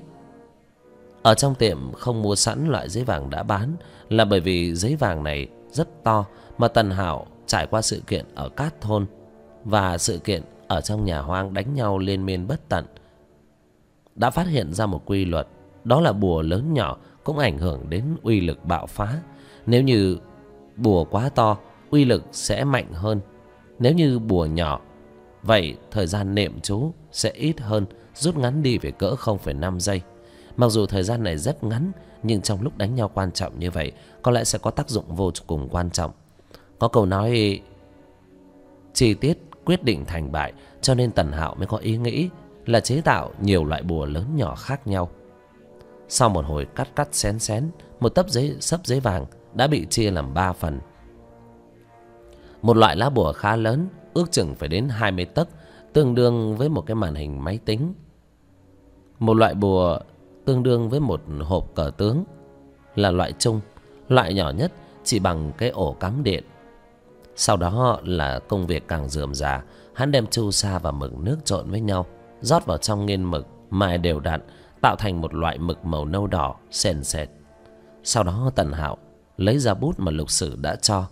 ở trong tiệm không mua sẵn loại giấy vàng đã bán là bởi vì giấy vàng này rất to, mà Tần Hạo trải qua sự kiện ở Cát Thôn và sự kiện ở trong nhà hoang đánh nhau liên miên bất tận, đã phát hiện ra một quy luật, đó là bùa lớn nhỏ cũng ảnh hưởng đến uy lực bạo phá. Nếu như bùa quá to, uy lực sẽ mạnh hơn, Nếu như bùa nhỏ, vậy thời gian niệm chú sẽ ít hơn, rút ngắn đi về cỡ 0,5 giây. Mặc dù thời gian này rất ngắn, nhưng trong lúc đánh nhau quan trọng như vậy, có lẽ sẽ có tác dụng vô cùng quan trọng. Có câu nói chi tiết quyết định thành bại, cho nên Tần Hạo mới có ý nghĩ là chế tạo nhiều loại bùa lớn nhỏ khác nhau. Sau một hồi cắt xén, một xấp giấy vàng đã bị chia làm 3 phần. Một loại lá bùa khá lớn, ước chừng phải đến 20 tấc, tương đương với một cái màn hình máy tính. Một loại bùa tương đương với một hộp cờ tướng là loại trung, loại nhỏ nhất chỉ bằng cái ổ cắm điện. Sau đó là công việc càng rườm rà. Hắn đem chu sa và mực nước trộn với nhau, rót vào trong nghiên mực, mài đều đặn, tạo thành một loại mực màu nâu đỏ sền sệt. Sau đó Tần Hạo lấy ra bút mà Lục Sử đã cho.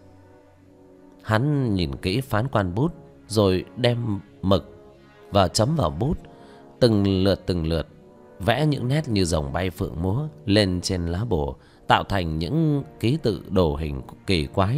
Hắn nhìn kỹ phán quan bút, rồi đem mực và chấm vào bút, từng lượt vẽ những nét như rồng bay phượng múa lên trên lá bùa, tạo thành những ký tự đồ hình kỳ quái.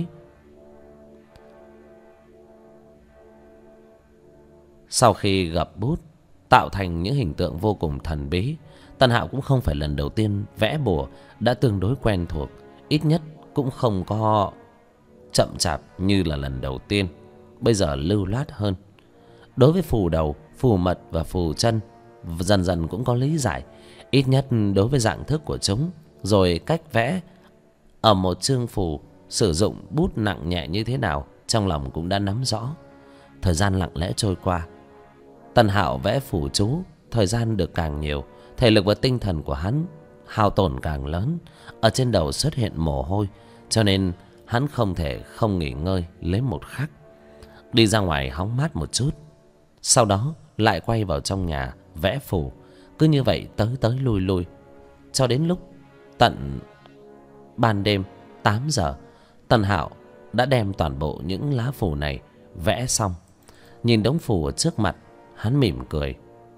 Sau khi gập bút tạo thành những hình tượng vô cùng thần bí, Tần Hạo cũng không phải lần đầu tiên vẽ bùa, đã tương đối quen thuộc, ít nhất cũng không có chậm chạp như là lần đầu tiên, bây giờ lưu loát hơn. Đối với phù đầu, phù mật và phù chân dần dần cũng có lý giải, ít nhất đối với dạng thức của chúng, rồi cách vẽ ở một chương phù sử dụng bút nặng nhẹ như thế nào, trong lòng cũng đã nắm rõ. Thời gian lặng lẽ trôi qua, Tần Hạo vẽ phù chú, thời gian được càng nhiều, thể lực và tinh thần của hắn hao tổn càng lớn. Ở trên đầu xuất hiện mồ hôi, cho nên hắn không thể không nghỉ ngơi lấy một khắc, đi ra ngoài hóng mát một chút, sau đó lại quay vào trong nhà vẽ phù. Cứ như vậy tới lui cho đến lúc tận ban đêm 8 giờ, Tần Hạo đã đem toàn bộ những lá phù này vẽ xong. Nhìn đống phù ở trước mặt, hắn mỉm cười.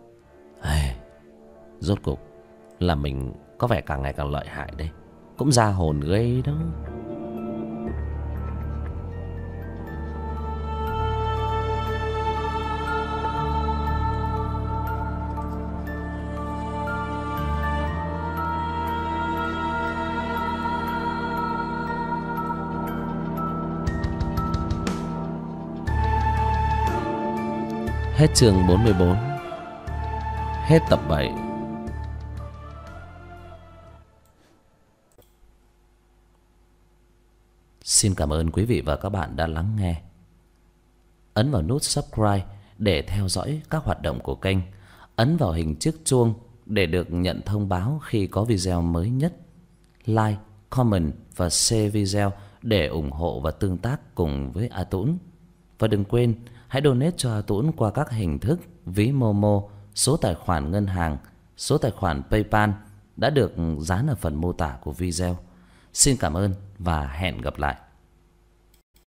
Rốt cục là mình có vẻ càng ngày càng lợi hại đây, cũng ra hồn ghê đó. Hết chương 44. Hết tập 7. Xin cảm ơn quý vị và các bạn đã lắng nghe. Ấn vào nút subscribe để theo dõi các hoạt động của kênh. Ấn vào hình chiếc chuông để được nhận thông báo khi có video mới nhất. Like, comment và share video để ủng hộ và tương tác cùng với A Tũng. Và đừng quên hãy donate cho A Tũng qua các hình thức ví Momo, số tài khoản ngân hàng, số tài khoản PayPal đã được dán ở phần mô tả của video. Xin cảm ơn và hẹn gặp lại.